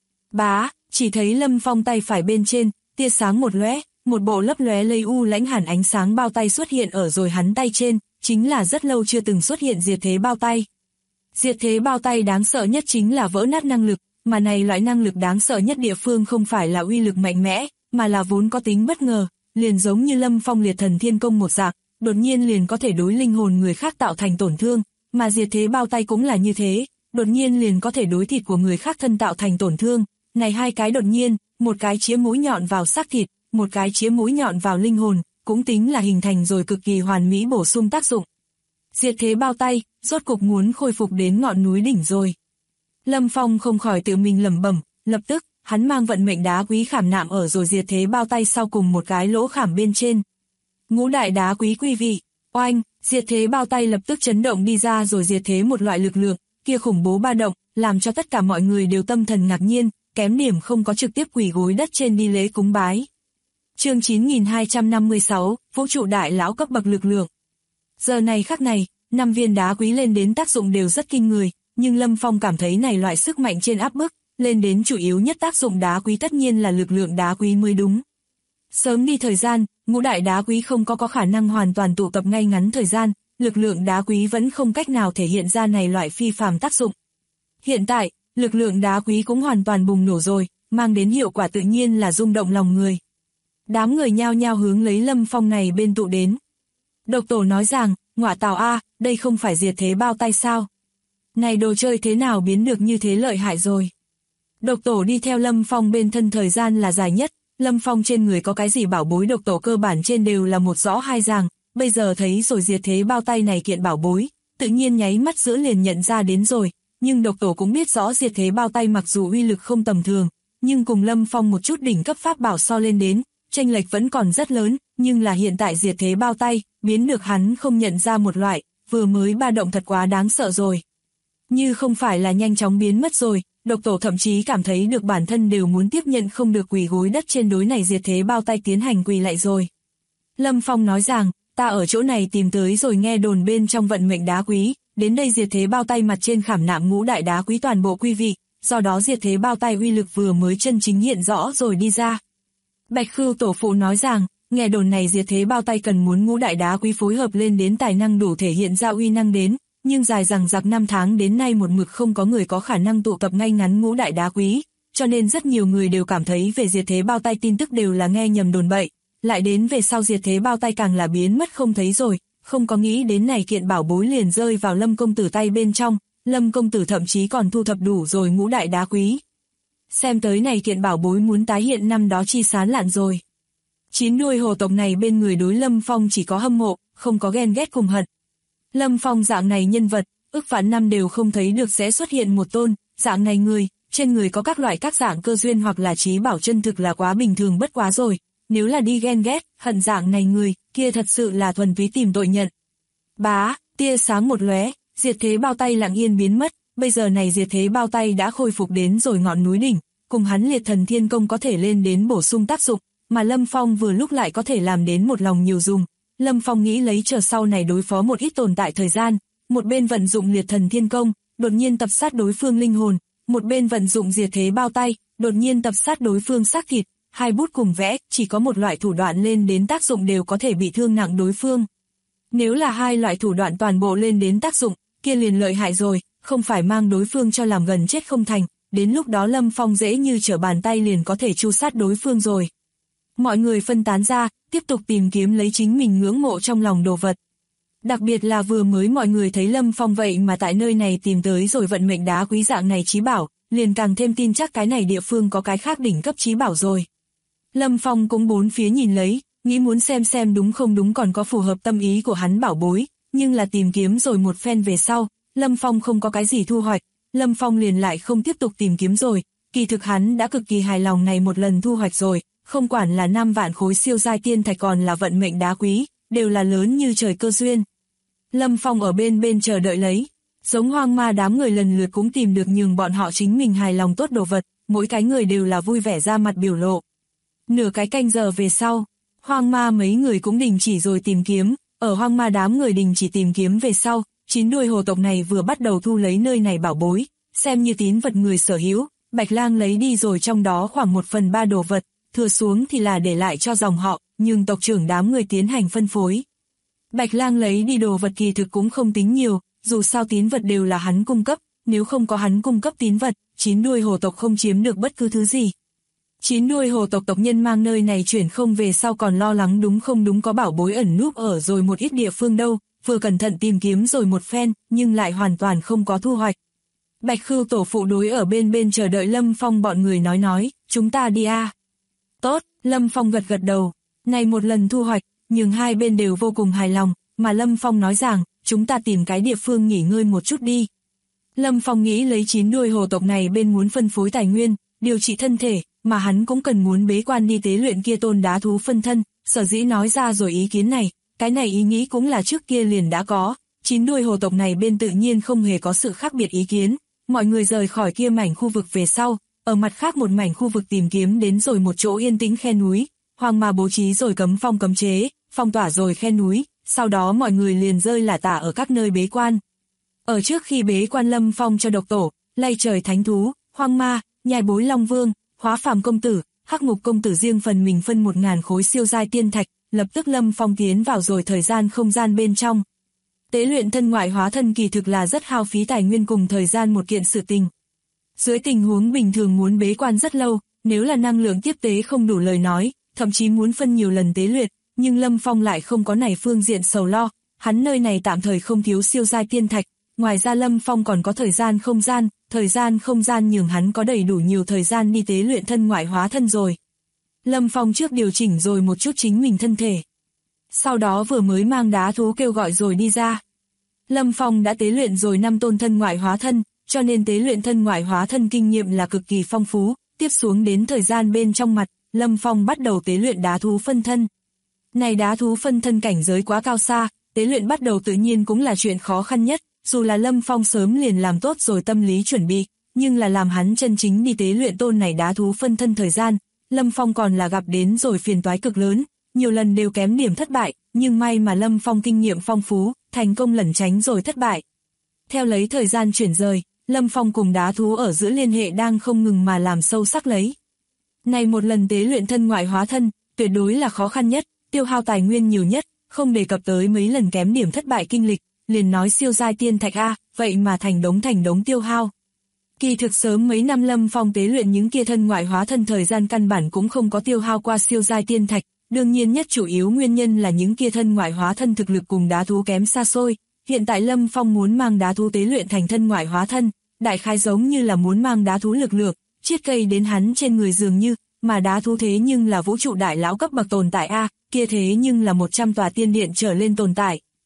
Bá, chỉ thấy Lâm Phong tay phải bên trên, tia sáng một lóe, một bộ lấp lóe lây u lãnh hàn ánh sáng bao tay xuất hiện ở rồi hắn tay trên, chính là rất lâu chưa từng xuất hiện diệt thế bao tay. Diệt thế bao tay đáng sợ nhất chính là vỡ nát năng lực, mà này loại năng lực đáng sợ nhất địa phương không phải là uy lực mạnh mẽ, mà là vốn có tính bất ngờ, liền giống như Lâm Phong liệt thần thiên công một dạng, đột nhiên liền có thể đối linh hồn người khác tạo thành tổn thương, mà diệt thế bao tay cũng là như thế, đột nhiên liền có thể đối thịt của người khác thân tạo thành tổn thương. Này hai cái đột nhiên, một cái chĩa mũi nhọn vào xác thịt, một cái chĩa mũi nhọn vào linh hồn, cũng tính là hình thành rồi cực kỳ hoàn mỹ bổ sung tác dụng. Diệt thế bao tay, rốt cục muốn khôi phục đến ngọn núi đỉnh rồi. Lâm Phong không khỏi tự mình lẩm bẩm, lập tức, hắn mang vận mệnh đá quý khảm nạm ở rồi diệt thế bao tay sau cùng một cái lỗ khảm bên trên. Ngũ đại đá quý quý vị, oanh, diệt thế bao tay lập tức chấn động đi ra rồi diệt thế một loại lực lượng, kia khủng bố ba động, làm cho tất cả mọi người đều tâm thần ngạc nhiên, kém điểm không có trực tiếp quỳ gối đất trên đi lễ cúng bái. Chương 9256, vũ trụ đại lão cấp bậc lực lượng. Giờ này khắc này, 5 viên đá quý lên đến tác dụng đều rất kinh người, nhưng Lâm Phong cảm thấy này loại sức mạnh trên áp bức, lên đến chủ yếu nhất tác dụng đá quý tất nhiên là lực lượng đá quý mới đúng. Sớm đi thời gian, ngũ đại đá quý không có khả năng hoàn toàn tụ tập ngay ngắn thời gian, lực lượng đá quý vẫn không cách nào thể hiện ra này loại phi phàm tác dụng. Hiện tại, lực lượng đá quý cũng hoàn toàn bùng nổ rồi, mang đến hiệu quả tự nhiên là rung động lòng người. Đám người nhao nhao hướng lấy Lâm Phong này bên tụ đến. Độc Tổ nói rằng, ngọa tào a, đây không phải diệt thế bao tay sao? Này đồ chơi thế nào biến được như thế lợi hại rồi? Độc Tổ đi theo Lâm Phong bên thân thời gian là dài nhất, Lâm Phong trên người có cái gì bảo bối Độc Tổ cơ bản trên đều là một rõ hai ràng, bây giờ thấy rồi diệt thế bao tay này kiện bảo bối, tự nhiên nháy mắt giữa liền nhận ra đến rồi, nhưng Độc Tổ cũng biết rõ diệt thế bao tay mặc dù uy lực không tầm thường, nhưng cùng Lâm Phong một chút đỉnh cấp pháp bảo so lên đến, chênh lệch vẫn còn rất lớn, nhưng là hiện tại diệt thế bao tay, biến được hắn không nhận ra một loại, vừa mới ba động thật quá đáng sợ rồi. Như không phải là nhanh chóng biến mất rồi, Độc Tổ thậm chí cảm thấy được bản thân đều muốn tiếp nhận không được quỳ gối đất trên đối này diệt thế bao tay tiến hành quỳ lại rồi. Lâm Phong nói rằng, ta ở chỗ này tìm tới rồi nghe đồn bên trong vận mệnh đá quý, đến đây diệt thế bao tay mặt trên khảm nạm ngũ đại đá quý toàn bộ quý vị, do đó diệt thế bao tay uy lực vừa mới chân chính hiện rõ rồi đi ra. Bạch Khưu tổ phụ nói rằng, nghe đồn này diệt thế bao tay cần muốn ngũ đại đá quý phối hợp lên đến tài năng đủ thể hiện ra uy năng đến, nhưng dài rằng giặc 5 tháng đến nay một mực không có người có khả năng tụ tập ngay ngắn ngũ đại đá quý, cho nên rất nhiều người đều cảm thấy về diệt thế bao tay tin tức đều là nghe nhầm đồn bậy, lại đến về sau diệt thế bao tay càng là biến mất không thấy rồi, không có nghĩ đến này kiện bảo bối liền rơi vào Lâm công tử tay bên trong, Lâm công tử thậm chí còn thu thập đủ rồi ngũ đại đá quý. Xem tới này kiện bảo bối muốn tái hiện năm đó chi sán lạn rồi. Chín đuôi hồ tộc này bên người đối Lâm Phong chỉ có hâm mộ, không có ghen ghét cùng hận. Lâm Phong dạng này nhân vật, ức vạn năm đều không thấy được sẽ xuất hiện một tôn, dạng này người, trên người có các loại các dạng cơ duyên hoặc là trí bảo chân thực là quá bình thường bất quá rồi, nếu là đi ghen ghét, hận dạng này người, kia thật sự là thuần túy tìm tội nhận. Bá, tia sáng một lóe, diệt thế bao tay lặng yên biến mất, bây giờ này diệt thế bao tay đã khôi phục đến rồi ngọn núi đỉnh, cùng hắn liệt thần thiên công có thể lên đến bổ sung tác dụng, mà Lâm Phong vừa lúc lại có thể làm đến một lòng nhiều dùng. Lâm Phong nghĩ lấy chờ sau này đối phó một ít tồn tại thời gian, một bên vận dụng liệt thần thiên công, đột nhiên tập sát đối phương linh hồn, một bên vận dụng diệt thế bao tay, đột nhiên tập sát đối phương xác thịt, hai bút cùng vẽ, chỉ có một loại thủ đoạn lên đến tác dụng đều có thể bị thương nặng đối phương. Nếu là hai loại thủ đoạn toàn bộ lên đến tác dụng, kia liền lợi hại rồi, không phải mang đối phương cho làm gần chết không thành, đến lúc đó Lâm Phong dễ như trở bàn tay liền có thể tru sát đối phương rồi. Mọi người phân tán ra, tiếp tục tìm kiếm lấy chính mình ngưỡng mộ trong lòng đồ vật. Đặc biệt là vừa mới mọi người thấy Lâm Phong vậy mà tại nơi này tìm tới rồi vận mệnh đá quý dạng này chí bảo, liền càng thêm tin chắc cái này địa phương có cái khác đỉnh cấp chí bảo rồi. Lâm Phong cũng bốn phía nhìn lấy, nghĩ muốn xem đúng không đúng còn có phù hợp tâm ý của hắn bảo bối, nhưng là tìm kiếm rồi một phen về sau, Lâm Phong không có cái gì thu hoạch, Lâm Phong liền lại không tiếp tục tìm kiếm rồi, kỳ thực hắn đã cực kỳ hài lòng này một lần thu hoạch rồi, không quản là 5 vạn khối siêu giai tiên thạch còn là vận mệnh đá quý, đều là lớn như trời cơ duyên. Lâm Phong ở bên chờ đợi lấy, giống hoang ma đám người lần lượt cũng tìm được nhường bọn họ chính mình hài lòng tốt đồ vật, mỗi cái người đều là vui vẻ ra mặt biểu lộ. Nửa cái canh giờ về sau, hoang ma mấy người cũng đình chỉ rồi tìm kiếm, ở hoang ma đám người đình chỉ tìm kiếm về sau, 9 đuôi hồ tộc này vừa bắt đầu thu lấy nơi này bảo bối, xem như tín vật người sở hữu, Bạch Lang lấy đi rồi trong đó khoảng 1/3 đồ vật, thừa xuống thì là để lại cho dòng họ, nhưng tộc trưởng đám người tiến hành phân phối. Bạch Lang lấy đi đồ vật kỳ thực cũng không tính nhiều, dù sao tín vật đều là hắn cung cấp, nếu không có hắn cung cấp tín vật, 9 đuôi hồ tộc không chiếm được bất cứ thứ gì. 9 đuôi hồ tộc tộc nhân mang nơi này chuyển không về sau còn lo lắng đúng không đúng có bảo bối ẩn núp ở rồi một ít địa phương đâu, vừa cẩn thận tìm kiếm rồi một phen, nhưng lại hoàn toàn không có thu hoạch. Bạch Khưu tổ phụ đối ở bên chờ đợi Lâm Phong bọn người nói, chúng ta đi a. Tốt, Lâm Phong gật đầu, này một lần thu hoạch, nhưng hai bên đều vô cùng hài lòng, mà Lâm Phong nói rằng, chúng ta tìm cái địa phương nghỉ ngơi một chút đi. Lâm Phong nghĩ lấy 9 đuôi hồ tộc này bên muốn phân phối tài nguyên, điều trị thân thể, mà hắn cũng cần muốn bế quan đi tế luyện kia tôn đá thú phân thân, sở dĩ nói ra rồi ý kiến này, cái này ý nghĩ cũng là trước kia liền đã có, 9 đuôi hồ tộc này bên tự nhiên không hề có sự khác biệt ý kiến, mọi người rời khỏi kia mảnh khu vực về sau, ở mặt khác một mảnh khu vực tìm kiếm đến rồi một chỗ yên tĩnh khe núi, hoang ma bố trí rồi cấm phong cấm chế, phong tỏa rồi khe núi, sau đó mọi người liền rơi lả tả ở các nơi bế quan. Ở trước khi bế quan Lâm Phong cho độc tổ, lay trời thánh thú, hoang ma, nhai bối long vương, hóa phàm công tử, hắc ngục công tử riêng phần mình phân 1000 khối siêu giai tiên thạch, lập tức Lâm Phong tiến vào rồi thời gian không gian bên trong. Tế luyện thân ngoại hóa thân kỳ thực là rất hao phí tài nguyên cùng thời gian một kiện sự tình. Dưới tình huống bình thường muốn bế quan rất lâu, nếu là năng lượng tiếp tế không đủ lời nói, thậm chí muốn phân nhiều lần tế luyện, nhưng Lâm Phong lại không có này phương diện sầu lo, hắn nơi này tạm thời không thiếu siêu giai tiên thạch, ngoài ra Lâm Phong còn có thời gian không gian nhường hắn có đầy đủ nhiều thời gian đi tế luyện thân ngoại hóa thân rồi. Lâm Phong trước điều chỉnh rồi một chút chính mình thân thể. Sau đó vừa mới mang đá thú kêu gọi rồi đi ra. Lâm Phong đã tế luyện rồi 5 tôn thân ngoại hóa thân, cho nên tế luyện thân ngoại hóa thân kinh nghiệm là cực kỳ phong phú, tiếp xuống đến thời gian bên trong mặt, Lâm Phong bắt đầu tế luyện đá thú phân thân. Này đá thú phân thân cảnh giới quá cao xa, tế luyện bắt đầu tự nhiên cũng là chuyện khó khăn nhất, dù là Lâm Phong sớm liền làm tốt rồi tâm lý chuẩn bị, nhưng là làm hắn chân chính đi tế luyện tôn này đá thú phân thân thời gian, Lâm Phong còn là gặp đến rồi phiền toái cực lớn, nhiều lần đều kém điểm thất bại, nhưng may mà Lâm Phong kinh nghiệm phong phú, thành công lẩn tránh rồi thất bại. Theo lấy thời gian chuyển rời, Lâm Phong cùng đá thú ở giữa liên hệ đang không ngừng mà làm sâu sắc lấy. Này một lần tế luyện thân ngoại hóa thân, tuyệt đối là khó khăn nhất, tiêu hao tài nguyên nhiều nhất, không đề cập tới mấy lần kém điểm thất bại kinh lịch, liền nói siêu giai tiên thạch a, vậy mà thành đống tiêu hao. Kỳ thực sớm mấy năm Lâm Phong tế luyện những kia thân ngoại hóa thân thời gian căn bản cũng không có tiêu hao qua siêu giai tiên thạch, đương nhiên nhất chủ yếu nguyên nhân là những kia thân ngoại hóa thân thực lực cùng đá thú kém xa xôi. Hiện tại Lâm Phong muốn mang đá thú tế luyện thành thân ngoại hóa thân, đại khái giống như là muốn mang đá thú lực lượng, chiết cây đến hắn trên người dường như, mà đá thú thế nhưng là vũ trụ đại lão cấp bậc tồn tại a, kia thế nhưng là 100 tòa tiên điện trở lên tồn tại.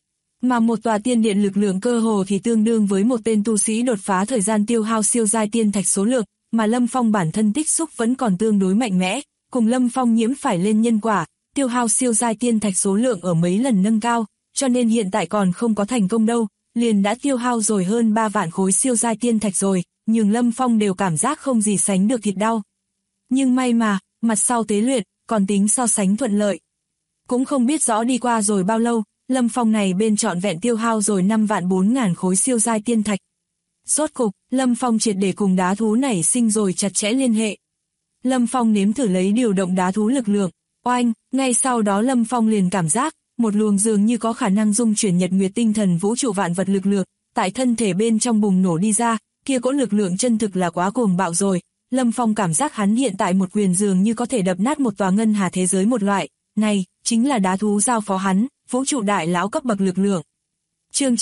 Mà một tòa tiên điện lực lượng cơ hồ thì tương đương với một tên tu sĩ đột phá thời gian tiêu hao siêu giai tiên thạch số lượng, mà Lâm Phong bản thân tích xúc vẫn còn tương đối mạnh mẽ, cùng Lâm Phong nhiễm phải lên nhân quả, tiêu hao siêu giai tiên thạch số lượng ở mấy lần nâng cao, cho nên hiện tại còn không có thành công đâu, liền đã tiêu hao rồi hơn 3 vạn khối siêu giai tiên thạch rồi, nhưng Lâm Phong đều cảm giác không gì sánh được thịt đau. Nhưng may mà, mặt sau tế luyện, còn tính so sánh thuận lợi. Cũng không biết rõ đi qua rồi bao lâu, Lâm Phong này bên trọn vẹn tiêu hao rồi 5 vạn 4 ngàn khối siêu giai tiên thạch. Rốt cục, Lâm Phong triệt để cùng đá thú nảy sinh rồi chặt chẽ liên hệ. Lâm Phong nếm thử lấy điều động đá thú lực lượng, oanh, ngay sau đó Lâm Phong liền cảm giác, một luồng dường như có khả năng dung chuyển nhật nguyệt tinh thần vũ trụ vạn vật lực lượng, tại thân thể bên trong bùng nổ đi ra, kia cỗ lực lượng chân thực là quá cuồng bạo rồi. Lâm Phong cảm giác hắn hiện tại một quyền dường như có thể đập nát một tòa ngân hà thế giới một loại, này, chính là đá thú giao phó hắn, vũ trụ đại lão cấp bậc lực lượng. Chương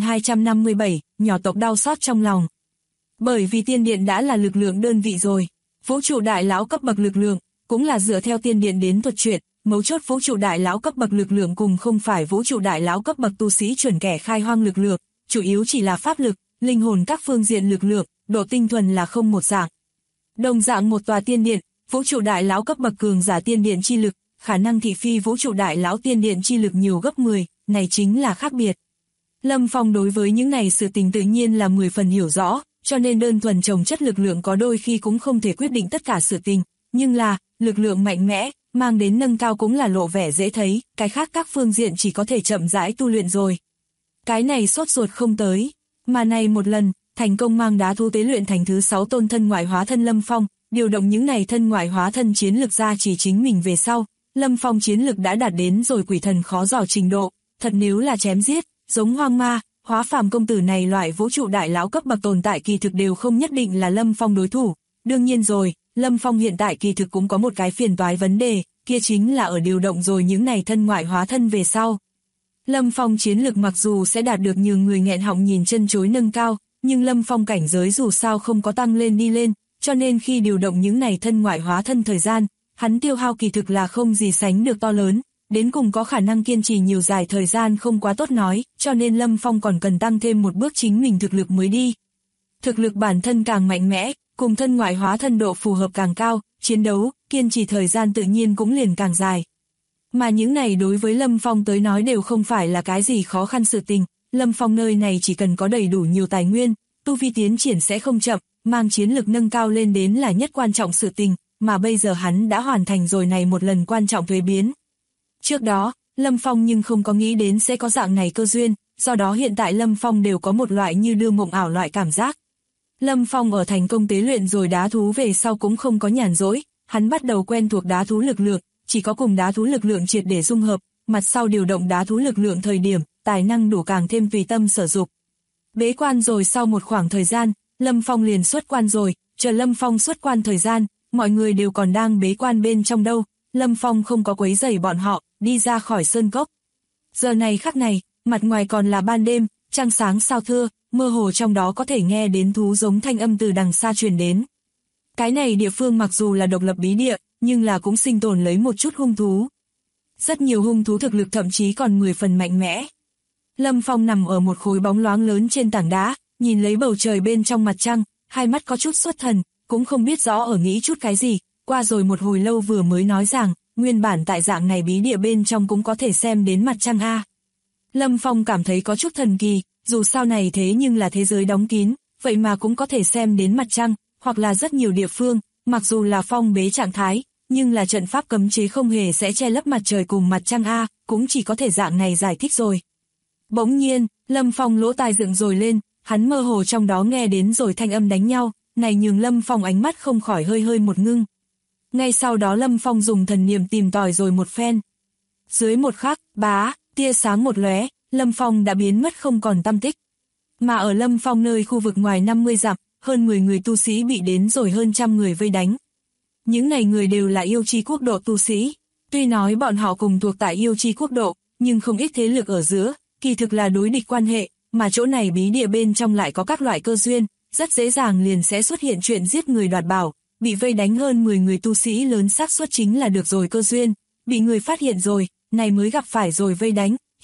9257, nhỏ tộc đau xót trong lòng. Bởi vì tiên điện đã là lực lượng đơn vị rồi, vũ trụ đại lão cấp bậc lực lượng, cũng là dựa theo tiên điện đến thuật chuyện, mấu chốt vũ trụ đại lão cấp bậc lực lượng cùng không phải vũ trụ đại lão cấp bậc tu sĩ chuẩn kẻ khai hoang lực lượng, chủ yếu chỉ là pháp lực, linh hồn các phương diện lực lượng, độ tinh thuần là không một dạng. Đồng dạng một tòa tiên điện, vũ trụ đại lão cấp bậc cường giả tiên điện chi lực, khả năng thị phi vũ trụ đại lão tiên điện chi lực nhiều gấp 10, này chính là khác biệt. Lâm Phong đối với những này sự tình tự nhiên là 10 phần hiểu rõ, cho nên đơn thuần trồng chất lực lượng có đôi khi cũng không thể quyết định tất cả sự tình, nhưng là, lực lượng mạnh mẽ, mang đến nâng cao cũng là lộ vẻ dễ thấy, cái khác các phương diện chỉ có thể chậm rãi tu luyện rồi. Cái này sốt ruột không tới, mà này một lần, thành công mang đá thú tế luyện thành thứ 6 tôn thân ngoại hóa thân Lâm Phong, điều động những này thân ngoại hóa thân chiến lực ra chỉ chính mình về sau, Lâm Phong chiến lực đã đạt đến rồi quỷ thần khó dò trình độ, thật nếu là chém giết, giống hoang ma, hóa phàm công tử này loại vũ trụ đại lão cấp bậc tồn tại kỳ thực đều không nhất định là Lâm Phong đối thủ. Đương nhiên rồi, Lâm Phong hiện tại kỳ thực cũng có một cái phiền toái vấn đề, kia chính là ở điều động rồi những này thân ngoại hóa thân về sau. Lâm Phong chiến lực mặc dù sẽ đạt được nhiều người nghẹn họng nhìn chân chối nâng cao, nhưng Lâm Phong cảnh giới dù sao không có tăng lên đi lên, cho nên khi điều động những này thân ngoại hóa thân thời gian, hắn tiêu hao kỳ thực là không gì sánh được to lớn, đến cùng có khả năng kiên trì nhiều dài thời gian không quá tốt nói, cho nên Lâm Phong còn cần tăng thêm một bước chính mình thực lực mới đi. Thực lực bản thân càng mạnh mẽ, cùng thân ngoại hóa thân độ phù hợp càng cao, chiến đấu, kiên trì thời gian tự nhiên cũng liền càng dài. Mà những này đối với Lâm Phong tới nói đều không phải là cái gì khó khăn sự tình, Lâm Phong nơi này chỉ cần có đầy đủ nhiều tài nguyên, tu vi tiến triển sẽ không chậm, mang chiến lực nâng cao lên đến là nhất quan trọng sự tình, mà bây giờ hắn đã hoàn thành rồi này một lần quan trọng thuế biến. Trước đó, Lâm Phong nhưng không có nghĩ đến sẽ có dạng này cơ duyên, do đó hiện tại Lâm Phong đều có một loại như đưa mộng ảo loại cảm giác. Lâm Phong ở thành công tế luyện rồi đá thú về sau cũng không có nhàn rỗi, hắn bắt đầu quen thuộc đá thú lực lượng, chỉ có cùng đá thú lực lượng triệt để dung hợp, mặt sau điều động đá thú lực lượng thời điểm, tài năng đủ càng thêm tùy tâm sở dục. Bế quan rồi sau một khoảng thời gian, Lâm Phong liền xuất quan rồi, chờ Lâm Phong xuất quan thời gian, mọi người đều còn đang bế quan bên trong đâu, Lâm Phong không có quấy rầy bọn họ, đi ra khỏi sơn cốc. Giờ này khắc này, mặt ngoài còn là ban đêm, trăng sáng sao thưa, mơ hồ trong đó có thể nghe đến thú giống thanh âm từ đằng xa truyền đến. Cái này địa phương mặc dù là độc lập bí địa, nhưng là cũng sinh tồn lấy một chút hung thú. Rất nhiều hung thú thực lực thậm chí còn 10 phần mạnh mẽ. Lâm Phong nằm ở một khối bóng loáng lớn trên tảng đá, nhìn lấy bầu trời bên trong mặt trăng, hai mắt có chút xuất thần, cũng không biết rõ ở nghĩ chút cái gì, qua rồi một hồi lâu vừa mới nói rằng, nguyên bản tại dạng này bí địa bên trong cũng có thể xem đến mặt trăng a. Lâm Phong cảm thấy có chút thần kỳ, dù sao này thế nhưng là thế giới đóng kín, vậy mà cũng có thể xem đến mặt trăng, hoặc là rất nhiều địa phương, mặc dù là phong bế trạng thái, nhưng là trận pháp cấm chế không hề sẽ che lấp mặt trời cùng mặt trăng a, cũng chỉ có thể dạng này giải thích rồi. Bỗng nhiên, Lâm Phong lỗ tai dựng rồi lên, hắn mơ hồ trong đó nghe đến rồi thanh âm đánh nhau, này nhường Lâm Phong ánh mắt không khỏi hơi hơi một ngưng. Ngay sau đó Lâm Phong dùng thần niệm tìm tòi rồi một phen. Dưới một khắc, bá, tia sáng một lóe, Lâm Phong đã biến mất không còn tăm tích. Mà ở Lâm Phong nơi khu vực ngoài 50 dặm, hơn 10 người tu sĩ bị đến rồi hơn trăm người vây đánh. Những này người đều là yêu chi quốc độ tu sĩ. Tuy nói bọn họ cùng thuộc tại yêu chi quốc độ, nhưng không ít thế lực ở giữa, kỳ thực là đối địch quan hệ, mà chỗ này bí địa bên trong lại có các loại cơ duyên, rất dễ dàng liền sẽ xuất hiện chuyện giết người đoạt bảo, bị vây đánh hơn 10 người tu sĩ lớn xác suất chính là được rồi cơ duyên, bị người phát hiện rồi, này mới gặp phải rồi vây đánh,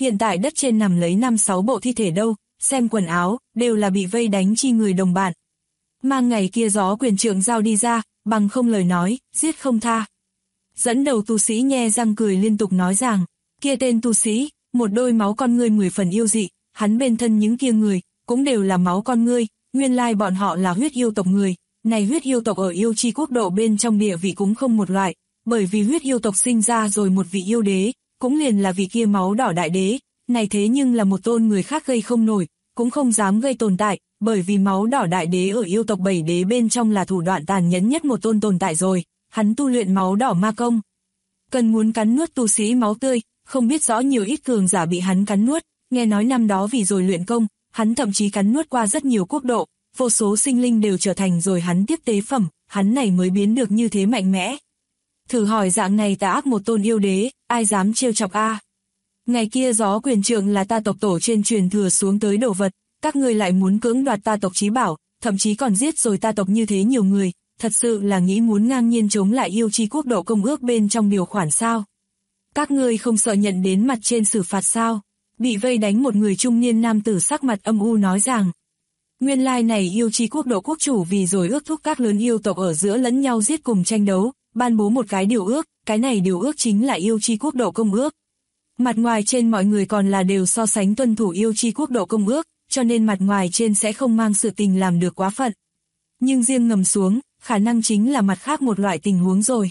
hiện tại đất trên nằm lấy 5-6 bộ thi thể đâu, xem quần áo, đều là bị vây đánh chi người đồng bạn. Mang ngày kia Gió Quyền Trượng Giao đi ra, bằng không lời nói, giết không tha. Dẫn đầu tu sĩ nhe răng cười liên tục nói rằng, kia tên tu sĩ, một đôi máu con ngươi 10 phần yêu dị, hắn bên thân những kia người, cũng đều là máu con ngươi, nguyên lai bọn họ là huyết yêu tộc người. Này huyết yêu tộc ở yêu chi quốc độ bên trong địa vị cũng không một loại, bởi vì huyết yêu tộc sinh ra rồi một vị yêu đế, cũng liền là vị kia máu đỏ đại đế, này thế nhưng là một tôn người khác gây không nổi, cũng không dám gây tồn tại, bởi vì máu đỏ đại đế ở yêu tộc 7 đế bên trong là thủ đoạn tàn nhẫn nhất một tôn tồn tại rồi, hắn tu luyện máu đỏ ma công. Cần muốn cắn nuốt tu sĩ máu tươi, không biết rõ nhiều ít cường giả bị hắn cắn nuốt, nghe nói năm đó vì rồi luyện công, hắn thậm chí cắn nuốt qua rất nhiều quốc độ. Vô số sinh linh đều trở thành rồi hắn tiếp tế phẩm, hắn này mới biến được như thế mạnh mẽ. Thử hỏi dạng này tà ác một tôn yêu đế, ai dám trêu chọc a? Ngày kia Gió Quyền Trượng là ta tộc tổ trên truyền thừa xuống tới đồ vật, các ngươi lại muốn cưỡng đoạt ta tộc chí bảo, thậm chí còn giết rồi ta tộc như thế nhiều người, thật sự là nghĩ muốn ngang nhiên chống lại yêu chi quốc độ công ước bên trong điều khoản sao? Các ngươi không sợ nhận đến mặt trên xử phạt sao? Bị vây đánh một người trung niên nam tử sắc mặt âm u nói rằng. Nguyên lai này yêu chi quốc độ quốc chủ vì rồi ước thúc các lớn yêu tộc ở giữa lẫn nhau giết cùng tranh đấu, ban bố một cái điều ước, cái này điều ước chính là yêu chi quốc độ công ước. Mặt ngoài trên mọi người còn là đều so sánh tuân thủ yêu chi quốc độ công ước, cho nên mặt ngoài trên sẽ không mang sự tình làm được quá phận. Nhưng riêng ngầm xuống, khả năng chính là mặt khác một loại tình huống rồi.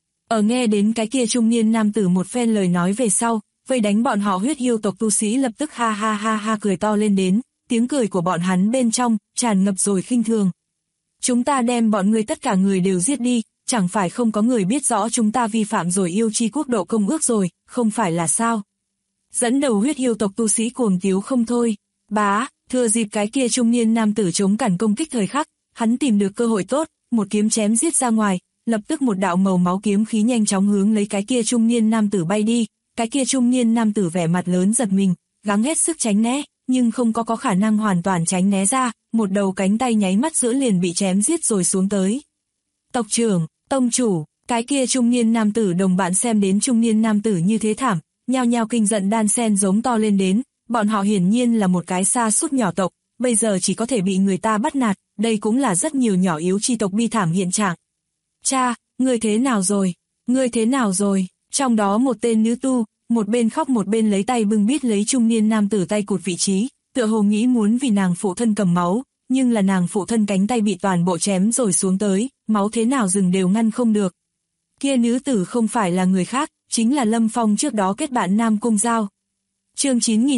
Ở nghe đến cái kia trung niên nam tử một phen lời nói về sau, vây đánh bọn họ huyết yêu tộc tu sĩ lập tức ha ha ha ha cười to lên đến. Tiếng cười của bọn hắn bên trong, tràn ngập rồi khinh thường. Chúng ta đem bọn ngươi tất cả người đều giết đi, chẳng phải không có người biết rõ chúng ta vi phạm rồi yêu chi quốc độ công ước rồi, không phải là sao? Dẫn đầu huyết yêu tộc tu sĩ cuồng tiếu không thôi. Bá, thừa dịp cái kia trung niên nam tử chống cản công kích thời khắc, hắn tìm được cơ hội tốt, một kiếm chém giết ra ngoài, lập tức một đạo màu máu kiếm khí nhanh chóng hướng lấy cái kia trung niên nam tử bay đi, cái kia trung niên nam tử vẻ mặt lớn giật mình, gắng hết sức tránh né. Nhưng không có khả năng hoàn toàn tránh né ra, một đầu cánh tay nháy mắt giữa liền bị chém giết rồi xuống tới. Tộc trưởng, tông chủ, cái kia trung niên nam tử đồng bạn xem đến trung niên nam tử như thế thảm, nhao nhao kinh giận đan sen giống to lên đến, bọn họ hiển nhiên là một cái sa sút nhỏ tộc, bây giờ chỉ có thể bị người ta bắt nạt, đây cũng là rất nhiều nhỏ yếu chi tộc bi thảm hiện trạng. Cha, ngươi thế nào rồi? Ngươi thế nào rồi? Trong đó một tên nữ tu, một bên khóc một bên lấy tay bưng bít lấy trung niên nam tử tay cụt vị trí, tựa hồ nghĩ muốn vì nàng phụ thân cầm máu, nhưng là nàng phụ thân cánh tay bị toàn bộ chém rồi xuống tới, máu thế nào dừng đều ngăn không được. Kia nữ tử không phải là người khác, chính là Lâm Phong trước đó kết bạn Nam Cung Giao. Chương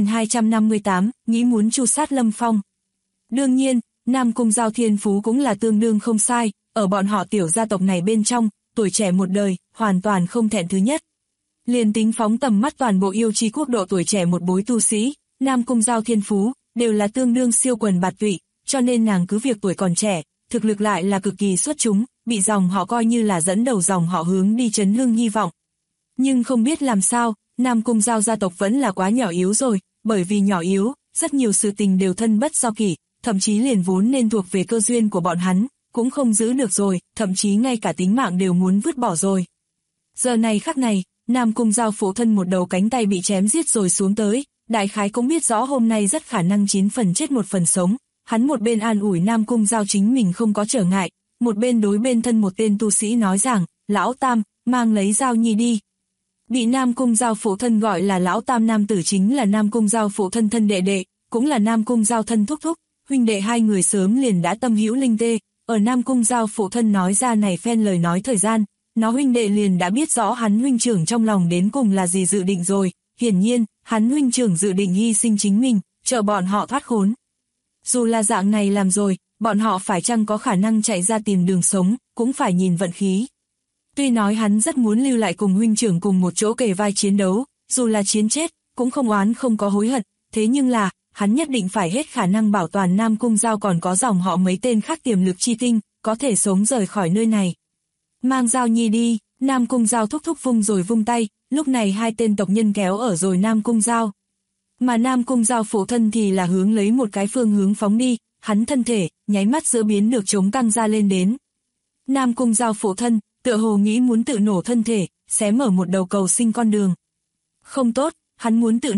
9258, nghĩ muốn tru sát Lâm Phong. Đương nhiên, Nam Cung Giao thiên phú cũng là tương đương không sai, ở bọn họ tiểu gia tộc này bên trong, tuổi trẻ một đời, hoàn toàn không thẹn thứ nhất. Liền tính phóng tầm mắt toàn bộ yêu chi quốc độ tuổi trẻ một bối tu sĩ, Nam Cung Giao thiên phú, đều là tương đương siêu quần bạt tụy, cho nên nàng cứ việc tuổi còn trẻ, thực lực lại là cực kỳ xuất chúng, bị dòng họ coi như là dẫn đầu dòng họ hướng đi chấn hưng hy vọng. Nhưng không biết làm sao, Nam Cung Giao gia tộc vẫn là quá nhỏ yếu rồi, bởi vì nhỏ yếu, rất nhiều sự tình đều thân bất do kỷ, thậm chí liền vốn nên thuộc về cơ duyên của bọn hắn, cũng không giữ được rồi, thậm chí ngay cả tính mạng đều muốn vứt bỏ rồi. Giờ này khắc này, Nam Cung Giao phụ thân một đầu cánh tay bị chém giết rồi xuống tới, đại khái cũng biết rõ hôm nay rất khả năng 9 phần chết 1 phần sống, hắn một bên an ủi Nam Cung Giao chính mình không có trở ngại, một bên đối bên thân một tên tu sĩ nói rằng, lão Tam, mang lấy Giao Nhi đi. Bị Nam Cung Giao phụ thân gọi là lão Tam nam tử chính là Nam Cung Giao phụ thân thân đệ đệ, cũng là Nam Cung Giao thân thúc thúc, huynh đệ hai người sớm liền đã tâm hữu linh tê, ở Nam Cung Giao phụ thân nói ra này phen lời nói thời gian, nó huynh đệ liền đã biết rõ hắn huynh trưởng trong lòng đến cùng là gì dự định rồi, hiển nhiên, hắn huynh trưởng dự định hy sinh chính mình, trợ bọn họ thoát khốn. Dù là dạng này làm rồi, bọn họ phải chăng có khả năng chạy ra tìm đường sống, cũng phải nhìn vận khí. Tuy nói hắn rất muốn lưu lại cùng huynh trưởng cùng một chỗ kề vai chiến đấu, dù là chiến chết, cũng không oán không có hối hận, thế nhưng là, hắn nhất định phải hết khả năng bảo toàn Nam Cung Giao còn có dòng họ mấy tên khác tiềm lực chi tinh, có thể sống rời khỏi nơi này. Mang Giao Nhi đi, Nam Cung Giao thúc thúc vung rồi vung tay, lúc này hai tên tộc nhân kéo ở rồi Nam Cung Giao. Mà Nam Cung Giao phụ thân thì là hướng lấy một cái phương hướng phóng đi, hắn thân thể, nháy mắt giữa biến được chống căng ra lên đến. Nam Cung Giao phụ thân, tựa hồ nghĩ muốn tự nổ thân thể, xé mở một đầu cầu sinh con đường. Không tốt, hắn muốn tự nổ,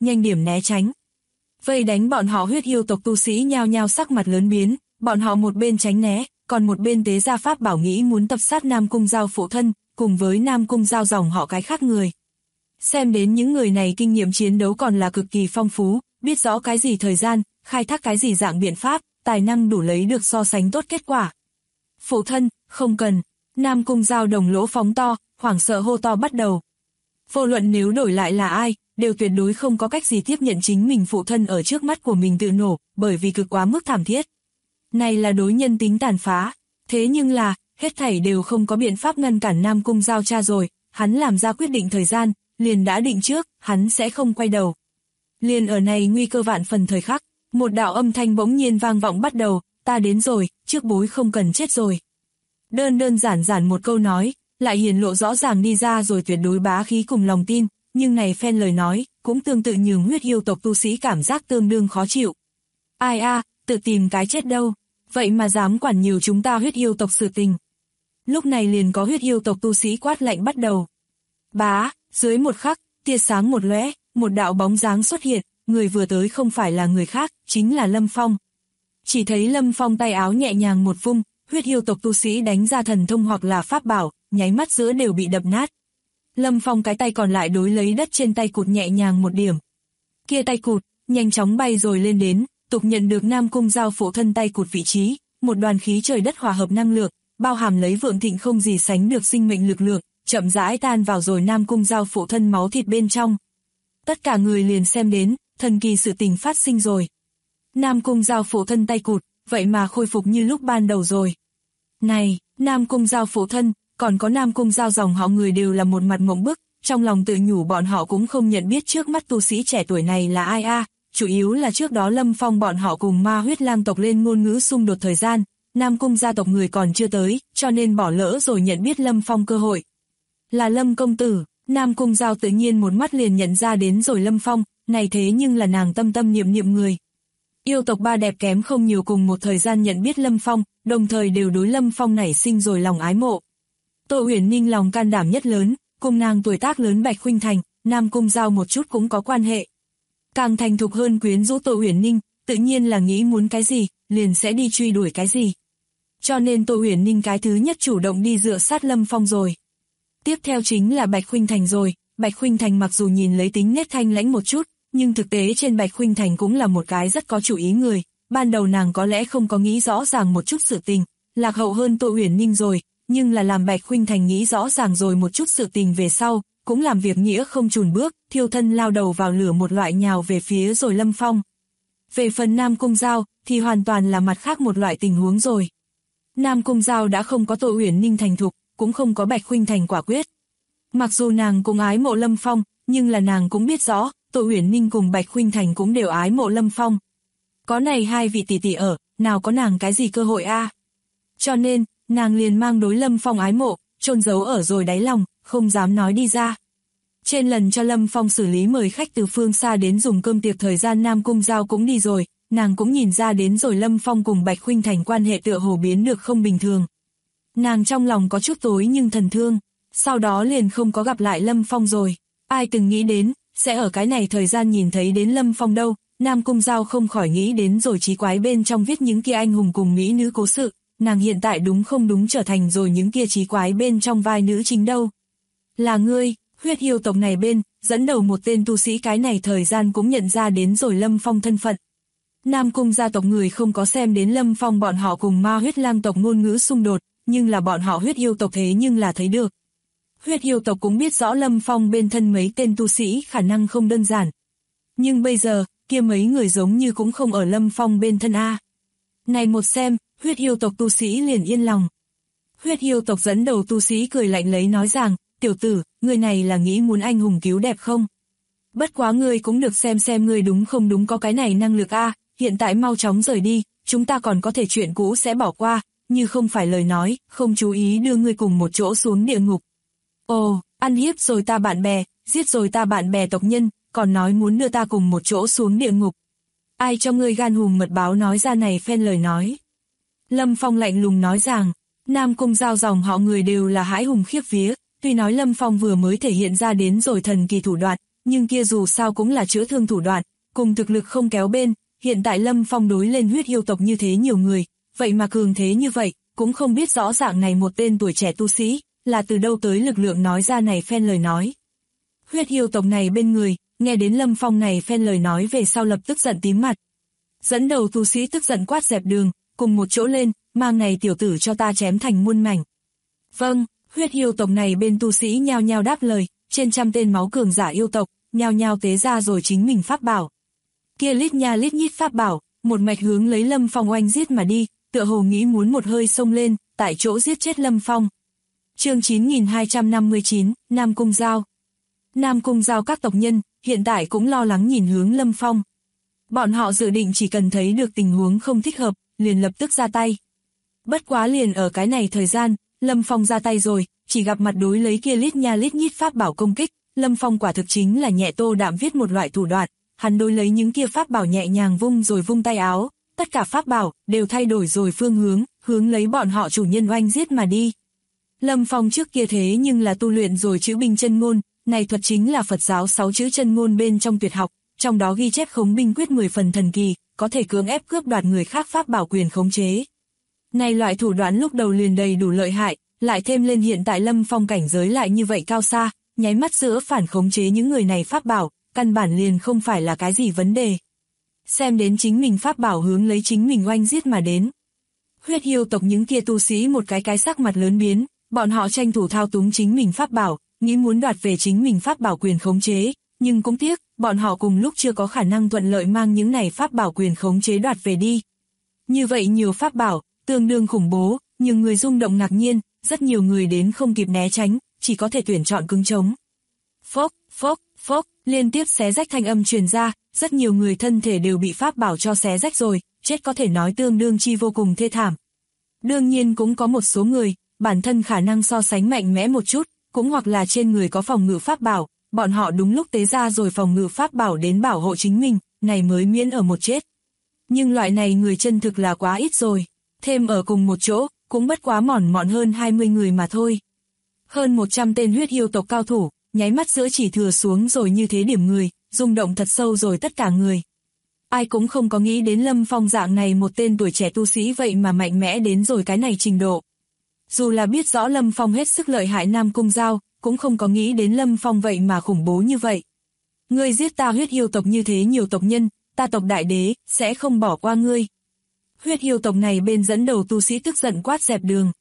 nhanh điểm né tránh. Vây đánh bọn họ huyết yêu tộc tu sĩ nhao nhao sắc mặt lớn biến, bọn họ một bên tránh né, còn một bên tế ra pháp bảo nghĩ muốn tập sát Nam Cung Giao phụ thân, cùng với Nam Cung Giao dòng họ cái khác người. Xem đến những người này kinh nghiệm chiến đấu còn là cực kỳ phong phú, biết rõ cái gì thời gian, khai thác cái gì dạng biện pháp, tài năng đủ lấy được so sánh tốt kết quả. Phụ thân, không cần. Nam Cung Giao đồng lỗ phóng to, hoảng sợ hô to bắt đầu. Vô luận nếu đổi lại là ai, đều tuyệt đối không có cách gì tiếp nhận chính mình phụ thân ở trước mắt của mình tự nổ, bởi vì cực quá mức thảm thiết. Này là đối nhân tính tàn phá. Thế nhưng là, hết thảy đều không có biện pháp ngăn cản Nam Cung Giao cha rồi, hắn làm ra quyết định thời gian, liền đã định trước, hắn sẽ không quay đầu. Liền ở này nguy cơ vạn phần thời khắc, một đạo âm thanh bỗng nhiên vang vọng bắt đầu, ta đến rồi, trước bối không cần chết rồi. Đơn giản một câu nói, lại hiển lộ rõ ràng đi ra rồi tuyệt đối bá khí cùng lòng tin, nhưng này phen lời nói, cũng tương tự nhường huyết yêu tộc tu sĩ cảm giác tương đương khó chịu. Ai a, tự tìm cái chết đâu, vậy mà dám quản nhiều chúng ta huyết yêu tộc sự tình. Lúc này liền có huyết yêu tộc tu sĩ quát lạnh bắt đầu. Bá, dưới một khắc, tia sáng một lóe, một đạo bóng dáng xuất hiện, người vừa tới không phải là người khác, chính là Lâm Phong. Chỉ thấy Lâm Phong tay áo nhẹ nhàng một vung, huyết yêu tộc tu sĩ đánh ra thần thông hoặc là pháp bảo, nháy mắt giữa đều bị đập nát. Lâm Phong cái tay còn lại đối lấy đất trên tay cụt nhẹ nhàng một điểm. Kia tay cụt, nhanh chóng bay rồi lên đến, tục nhận được Nam Cung Giao phụ thân tay cụt vị trí, một đoàn khí trời đất hòa hợp năng lượng, bao hàm lấy vượng thịnh không gì sánh được sinh mệnh lực lượng, chậm rãi tan vào rồi Nam Cung Giao phụ thân máu thịt bên trong. Tất cả người liền xem đến, thần kỳ sự tình phát sinh rồi. Nam Cung Giao phụ thân tay cụt, vậy mà khôi phục như lúc ban đầu rồi. Này, Nam Cung Giao phụ thân, còn có Nam Cung Giao dòng họ người đều là một mặt mộng bức, trong lòng tự nhủ bọn họ cũng không nhận biết trước mắt tu sĩ trẻ tuổi này là ai a, chủ yếu là trước đó Lâm Phong bọn họ cùng ma huyết lang tộc lên ngôn ngữ xung đột thời gian, Nam Cung gia tộc người còn chưa tới, cho nên bỏ lỡ rồi nhận biết Lâm Phong cơ hội. Là Lâm công tử, Nam Cung Giao tự nhiên một mắt liền nhận ra đến rồi Lâm Phong, này thế nhưng là nàng tâm tâm niệm người. Yêu tộc ba đẹp kém không nhiều cùng một thời gian nhận biết Lâm Phong, đồng thời đều đối Lâm Phong nảy sinh rồi lòng ái mộ. Tô Uyển Ninh lòng can đảm nhất lớn, cùng nàng tuổi tác lớn Bạch Khuynh Thành, Nam Cung Giao một chút cũng có quan hệ. Càng thành thục hơn quyến rũ Tô Uyển Ninh, tự nhiên là nghĩ muốn cái gì, liền sẽ đi truy đuổi cái gì. Cho nên Tô Uyển Ninh cái thứ nhất chủ động đi dựa sát Lâm Phong rồi. Tiếp theo chính là Bạch Khuynh Thành rồi, Bạch Khuynh Thành mặc dù nhìn lấy tính nết thanh lãnh một chút, nhưng thực tế trên Bạch Khuynh Thành cũng là một cái rất có chủ ý người, ban đầu nàng có lẽ không có nghĩ rõ ràng một chút sự tình, lạc hậu hơn Tô Uyển Ninh rồi, nhưng là làm Bạch Khuynh Thành nghĩ rõ ràng rồi một chút sự tình về sau, cũng làm việc nghĩa không chùn bước, thiêu thân lao đầu vào lửa một loại nhào về phía rồi Lâm Phong. Về phần Nam Cung Giao, thì hoàn toàn là mặt khác một loại tình huống rồi. Nam Cung Giao đã không có Tô Uyển Ninh thành thục, cũng không có Bạch Khuynh Thành quả quyết. Mặc dù nàng cũng ái mộ Lâm Phong, nhưng là nàng cũng biết rõ, Tô Uyển Ninh cùng Bạch Khuynh Thành cũng đều ái mộ Lâm Phong. Có này hai vị tỷ tỷ ở, nào có nàng cái gì cơ hội a? Cho nên, nàng liền mang đối Lâm Phong ái mộ, chôn giấu ở rồi đáy lòng, không dám nói đi ra. Trên lần cho Lâm Phong xử lý mời khách từ phương xa đến dùng cơm tiệc thời gian Nam Cung Giao cũng đi rồi, nàng cũng nhìn ra đến rồi Lâm Phong cùng Bạch Khuynh Thành quan hệ tựa hồ biến được không bình thường. Nàng trong lòng có chút tối nhưng thần thương, sau đó liền không có gặp lại Lâm Phong rồi. Ai từng nghĩ đến, sẽ ở cái này thời gian nhìn thấy đến Lâm Phong đâu, Nam Cung Giao không khỏi nghĩ đến rồi trí quái bên trong viết những kia anh hùng cùng mỹ nữ cố sự, nàng hiện tại đúng không đúng trở thành rồi những kia trí quái bên trong vai nữ chính đâu. Là ngươi, huyết yêu tộc này bên, dẫn đầu một tên tu sĩ cái này thời gian cũng nhận ra đến rồi Lâm Phong thân phận. Nam Cung gia tộc người không có xem đến Lâm Phong bọn họ cùng ma huyết lang tộc ngôn ngữ xung đột, nhưng là bọn họ huyết yêu tộc thế nhưng là thấy được. Huyết yêu tộc cũng biết rõ Lâm Phong bên thân mấy tên tu sĩ khả năng không đơn giản. Nhưng bây giờ, kia mấy người giống như cũng không ở Lâm Phong bên thân a. Này một xem, huyết yêu tộc tu sĩ liền yên lòng. Huyết yêu tộc dẫn đầu tu sĩ cười lạnh lấy nói rằng, tiểu tử, người này là nghĩ muốn anh hùng cứu đẹp không? Bất quá ngươi cũng được xem ngươi đúng không đúng có cái này năng lực a, hiện tại mau chóng rời đi, chúng ta còn có thể chuyện cũ sẽ bỏ qua, như không phải lời nói, không chú ý đưa ngươi cùng một chỗ xuống địa ngục. Ồ, ăn hiếp rồi ta bạn bè, giết rồi ta bạn bè tộc nhân, còn nói muốn đưa ta cùng một chỗ xuống địa ngục. Ai cho ngươi gan hùm mật báo nói ra này phen lời nói? Lâm Phong lạnh lùng nói rằng, Nam Cung Giao dòng họ người đều là hãi hùng khiếp vía, tuy nói Lâm Phong vừa mới thể hiện ra đến rồi thần kỳ thủ đoạn, nhưng kia dù sao cũng là chữa thương thủ đoạn, cùng thực lực không kéo bên, hiện tại Lâm Phong đối lên huyết yêu tộc như thế nhiều người, vậy mà cường thế như vậy, cũng không biết rõ ràng này một tên tuổi trẻ tu sĩ, là từ đâu tới lực lượng nói ra này phen lời nói. Huyết yêu tộc này bên người, nghe đến Lâm Phong này phen lời nói về sau lập tức giận tím mặt. Dẫn đầu tu sĩ tức giận quát dẹp đường, cùng một chỗ lên, mang này tiểu tử cho ta chém thành muôn mảnh. Vâng, huyết yêu tộc này bên tu sĩ nhao nhao đáp lời, trên trăm tên máu cường giả yêu tộc, nhao nhao tế ra rồi chính mình pháp bảo. Kia lít nha lít nhít pháp bảo, một mạch hướng lấy Lâm Phong oanh giết mà đi, tựa hồ nghĩ muốn một hơi xông lên, tại chỗ giết chết Lâm Phong. Chương 9259, Nam Cung Giao. Nam Cung Giao các tộc nhân, hiện tại cũng lo lắng nhìn hướng Lâm Phong. Bọn họ dự định chỉ cần thấy được tình huống không thích hợp, liền lập tức ra tay. Bất quá liền ở cái này thời gian, Lâm Phong ra tay rồi, chỉ gặp mặt đối lấy kia lít nha lít nhít pháp bảo công kích, Lâm Phong quả thực chính là nhẹ tô đạm viết một loại thủ đoạn, hắn đối lấy những kia pháp bảo nhẹ nhàng vung rồi vung tay áo, tất cả pháp bảo đều thay đổi rồi phương hướng, hướng lấy bọn họ chủ nhân oanh giết mà đi. Lâm Phong trước kia thế nhưng là tu luyện rồi chữ binh chân ngôn, này thuật chính là Phật giáo 6 chữ chân ngôn bên trong tuyệt học, trong đó ghi chép khống binh quyết 10 phần thần kỳ, có thể cưỡng ép cướp đoạt người khác pháp bảo quyền khống chế. Này loại thủ đoạn lúc đầu liền đầy đủ lợi hại, lại thêm lên hiện tại Lâm Phong cảnh giới lại như vậy cao xa, nháy mắt giữa phản khống chế những người này pháp bảo, căn bản liền không phải là cái gì vấn đề. Xem đến chính mình pháp bảo hướng lấy chính mình oanh giết mà đến. Huyết yêu tộc những kia tu sĩ một cái sắc mặt lớn biến, bọn họ tranh thủ thao túng chính mình pháp bảo, nghĩ muốn đoạt về chính mình pháp bảo quyền khống chế, nhưng cũng tiếc, bọn họ cùng lúc chưa có khả năng thuận lợi mang những này pháp bảo quyền khống chế đoạt về đi. Như vậy nhiều pháp bảo, tương đương khủng bố, nhiều người rung động ngạc nhiên, rất nhiều người đến không kịp né tránh, chỉ có thể tuyển chọn cứng chống. Phốc, phốc, phốc, liên tiếp xé rách thanh âm truyền ra, rất nhiều người thân thể đều bị pháp bảo cho xé rách rồi, chết có thể nói tương đương chi vô cùng thê thảm. Đương nhiên cũng có một số người, bản thân khả năng so sánh mạnh mẽ một chút, cũng hoặc là trên người có phòng ngự pháp bảo, bọn họ đúng lúc tế ra rồi phòng ngự pháp bảo đến bảo hộ chính mình, này mới miễn ở một chết. Nhưng loại này người chân thực là quá ít rồi, thêm ở cùng một chỗ, cũng bất quá mỏn mọn hơn 20 người mà thôi. Hơn 100 tên huyết yêu tộc cao thủ, nháy mắt giữa chỉ thừa xuống rồi như thế điểm người, rung động thật sâu rồi tất cả người. Ai cũng không có nghĩ đến Lâm Phong dạng này một tên tuổi trẻ tu sĩ vậy mà mạnh mẽ đến rồi cái này trình độ. Dù là biết rõ Lâm Phong hết sức lợi hại Nam Cung Giao, cũng không có nghĩ đến Lâm Phong vậy mà khủng bố như vậy. Ngươi giết ta huyết yêu tộc như thế nhiều tộc nhân, ta tộc đại đế, sẽ không bỏ qua ngươi. Huyết yêu tộc này bên dẫn đầu tu sĩ tức giận quát dẹp đường.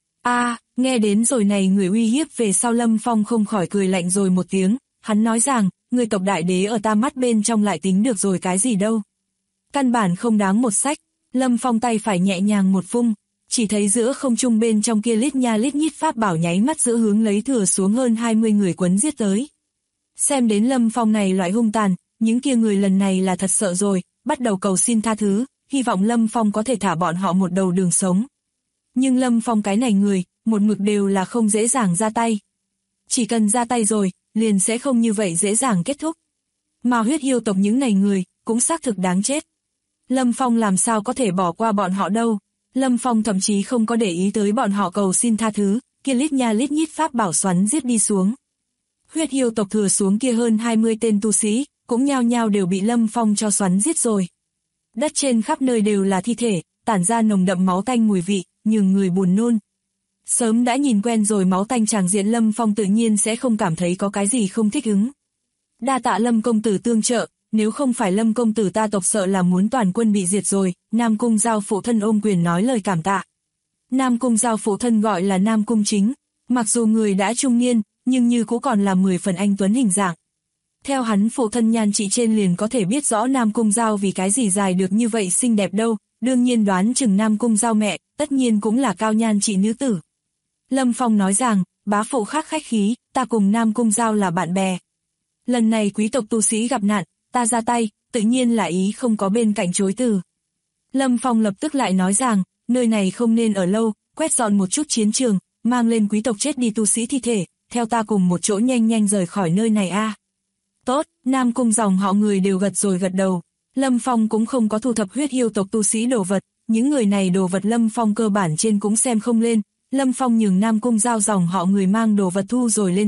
Nghe đến rồi này người uy hiếp về sau Lâm Phong không khỏi cười lạnh rồi một tiếng, hắn nói rằng, người tộc đại đế ở ta mắt bên trong lại tính được rồi cái gì đâu. Căn bản không đáng một sách, Lâm Phong tay phải nhẹ nhàng một vung, chỉ thấy giữa không trung bên trong kia lít nha lít nhít pháp bảo nháy mắt giữa hướng lấy thừa xuống hơn 20 người quấn giết tới. Xem đến Lâm Phong này loại hung tàn, những kia người lần này là thật sợ rồi, bắt đầu cầu xin tha thứ, hy vọng Lâm Phong có thể thả bọn họ một đầu đường sống. Nhưng Lâm Phong cái này người, một mực đều là không dễ dàng ra tay. Chỉ cần ra tay rồi, liền sẽ không như vậy dễ dàng kết thúc. Mà huyết yêu tộc những này người, cũng xác thực đáng chết. Lâm Phong làm sao có thể bỏ qua bọn họ đâu. Lâm Phong thậm chí không có để ý tới bọn họ cầu xin tha thứ, kia lít nha lít nhít pháp bảo xoắn giết đi xuống. Huyết yêu tộc thừa xuống kia hơn 20 tên tu sĩ, cũng nhao nhao đều bị Lâm Phong cho xoắn giết rồi. Đất trên khắp nơi đều là thi thể, tản ra nồng đậm máu tanh mùi vị, nhường người buồn nôn. Sớm đã nhìn quen rồi máu tanh tràng diện Lâm Phong tự nhiên sẽ không cảm thấy có cái gì không thích ứng. Đa tạ Lâm công tử tương trợ, nếu không phải Lâm công tử ta tộc sợ là muốn toàn quân bị diệt rồi, Nam Cung Giao phụ thân ôm quyền nói lời cảm tạ. Nam Cung Giao phụ thân gọi là Nam Cung Chính, mặc dù người đã trung niên, nhưng như cũng còn là 10 phần anh tuấn hình dạng. Theo hắn phụ thân nhan trị trên liền có thể biết rõ Nam Cung Giao vì cái gì dài được như vậy xinh đẹp đâu, đương nhiên đoán chừng Nam Cung Giao mẹ, tất nhiên cũng là cao nhan trị nữ tử. Lâm Phong nói rằng, bá phụ khác khách khí, ta cùng Nam Cung Giao là bạn bè. Lần này quý tộc tu sĩ gặp nạn, ta ra tay, tự nhiên là ý không có bên cạnh chối từ. Lâm Phong lập tức lại nói rằng, nơi này không nên ở lâu, quét dọn một chút chiến trường, mang lên quý tộc chết đi tu sĩ thi thể, theo ta cùng một chỗ nhanh nhanh rời khỏi nơi này a. Tốt, Nam Cung dòng họ người đều gật rồi gật đầu. Lâm Phong cũng không có thu thập huyết yêu tộc tu sĩ đồ vật, những người này đồ vật Lâm Phong cơ bản trên cũng xem không lên. Lâm Phong nhường Nam Cung Giao dòng họ người mang đồ vật thu rồi lên đến,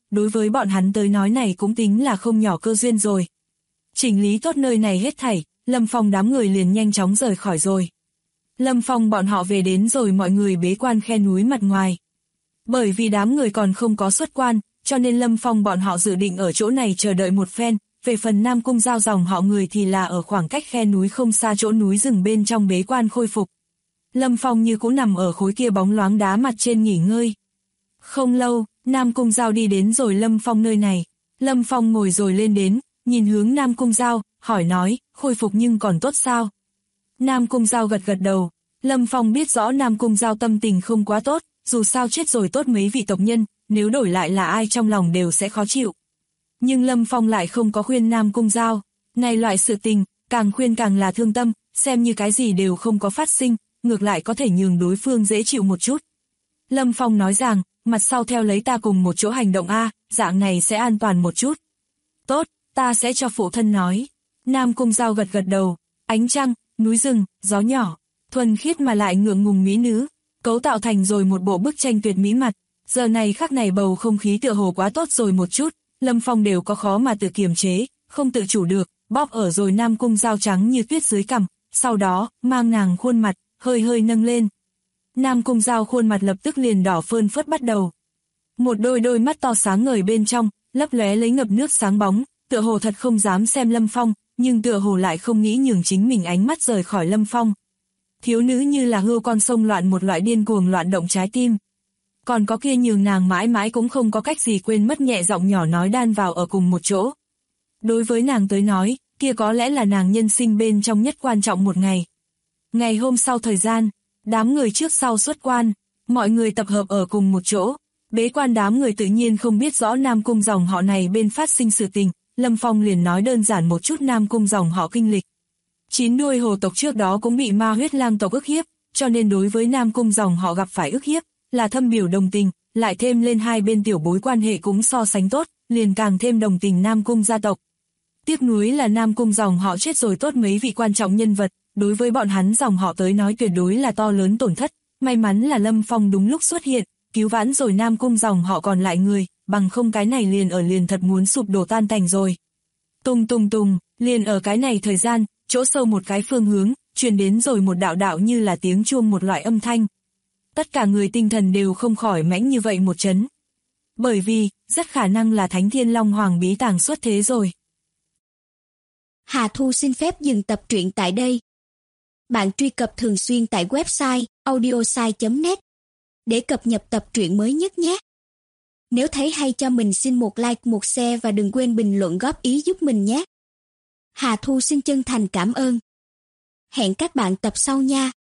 đối với bọn hắn tới nói này cũng tính là không nhỏ cơ duyên rồi. Chỉnh lý tốt nơi này hết thảy, Lâm Phong đám người liền nhanh chóng rời khỏi rồi. Lâm Phong bọn họ về đến rồi mọi người bế quan khe núi mặt ngoài. Bởi vì đám người còn không có xuất quan, cho nên Lâm Phong bọn họ dự định ở chỗ này chờ đợi một phen, về phần Nam Cung Giao dòng họ người thì là ở khoảng cách khe núi không xa chỗ núi rừng bên trong bế quan khôi phục. Lâm Phong như cũ nằm ở khối kia bóng loáng đá mặt trên nghỉ ngơi. Không lâu, Nam Cung Giao đi đến rồi Lâm Phong nơi này. Lâm Phong ngồi rồi lên đến, nhìn hướng Nam Cung Giao, hỏi nói, khôi phục nhưng còn tốt sao? Nam Cung Giao gật gật đầu. Lâm Phong biết rõ Nam Cung Giao tâm tình không quá tốt, dù sao chết rồi tốt mấy vị tộc nhân, nếu đổi lại là ai trong lòng đều sẽ khó chịu. Nhưng Lâm Phong lại không có khuyên Nam Cung Giao, này loại sự tình, càng khuyên càng là thương tâm, xem như cái gì đều không có phát sinh, ngược lại có thể nhường đối phương dễ chịu một chút. Lâm Phong nói rằng, mặt sau theo lấy ta cùng một chỗ hành động a, dạng này sẽ an toàn một chút. Tốt, ta sẽ cho phụ thân nói. Nam Cung Giao gật gật đầu, ánh trăng, núi rừng, gió nhỏ, thuần khiết mà lại ngượng ngùng mỹ nữ, cấu tạo thành rồi một bộ bức tranh tuyệt mỹ mặt. Giờ này khắc này bầu không khí tựa hồ quá tốt rồi một chút, Lâm Phong đều có khó mà tự kiềm chế, không tự chủ được, bóp ở rồi Nam Cung Giao trắng như tuyết dưới cằm, sau đó, mang nàng khuôn mặt, hơi hơi nâng lên. Nam Cung Giao khuôn mặt lập tức liền đỏ phơn phớt bắt đầu. Một đôi mắt to sáng ngời bên trong, lấp lóe lấy ngập nước sáng bóng, tựa hồ thật không dám xem Lâm Phong, nhưng tựa hồ lại không nghĩ nhường chính mình ánh mắt rời khỏi Lâm Phong. Thiếu nữ như là hươu con sông loạn một loại điên cuồng loạn động trái tim. Còn có kia nhường nàng mãi mãi cũng không có cách gì quên mất nhẹ giọng nhỏ nói đan vào ở cùng một chỗ. Đối với nàng tới nói, kia có lẽ là nàng nhân sinh bên trong nhất quan trọng một ngày. Ngày hôm sau thời gian, đám người trước sau xuất quan, mọi người tập hợp ở cùng một chỗ. Bế quan đám người tự nhiên không biết rõ Nam Cung dòng họ này bên phát sinh sự tình, Lâm Phong liền nói đơn giản một chút Nam Cung dòng họ kinh lịch. 9 đuôi hồ tộc trước đó cũng bị ma huyết lang tộc ức hiếp, cho nên đối với Nam Cung dòng họ gặp phải ức hiếp, là thâm biểu đồng tình, lại thêm lên hai bên tiểu bối quan hệ cũng so sánh tốt, liền càng thêm đồng tình Nam Cung gia tộc. Tiếc nuối là Nam Cung dòng họ chết rồi tốt mấy vị quan trọng nhân vật, đối với bọn hắn dòng họ tới nói tuyệt đối là to lớn tổn thất, may mắn là Lâm Phong đúng lúc xuất hiện, cứu vãn rồi Nam Cung dòng họ còn lại người, bằng không cái này liền thật muốn sụp đổ tan tành rồi. Tùng tùng tùng, liền ở cái này thời gian, chỗ sâu một cái phương hướng, truyền đến rồi một đạo đạo như là tiếng chuông một loại âm thanh. Tất cả người tinh thần đều không khỏi mãnh như vậy một chấn. Bởi vì, rất khả năng là Thánh Thiên Long Hoàng bí tàng xuất thế rồi. Hà Thu xin phép dừng tập truyện tại đây. Bạn truy cập thường xuyên tại website audiosai.net để cập nhật tập truyện mới nhất nhé. Nếu thấy hay cho mình xin một like, một share và đừng quên bình luận góp ý giúp mình nhé. Hà Thu xin chân thành cảm ơn. Hẹn các bạn tập sau nha.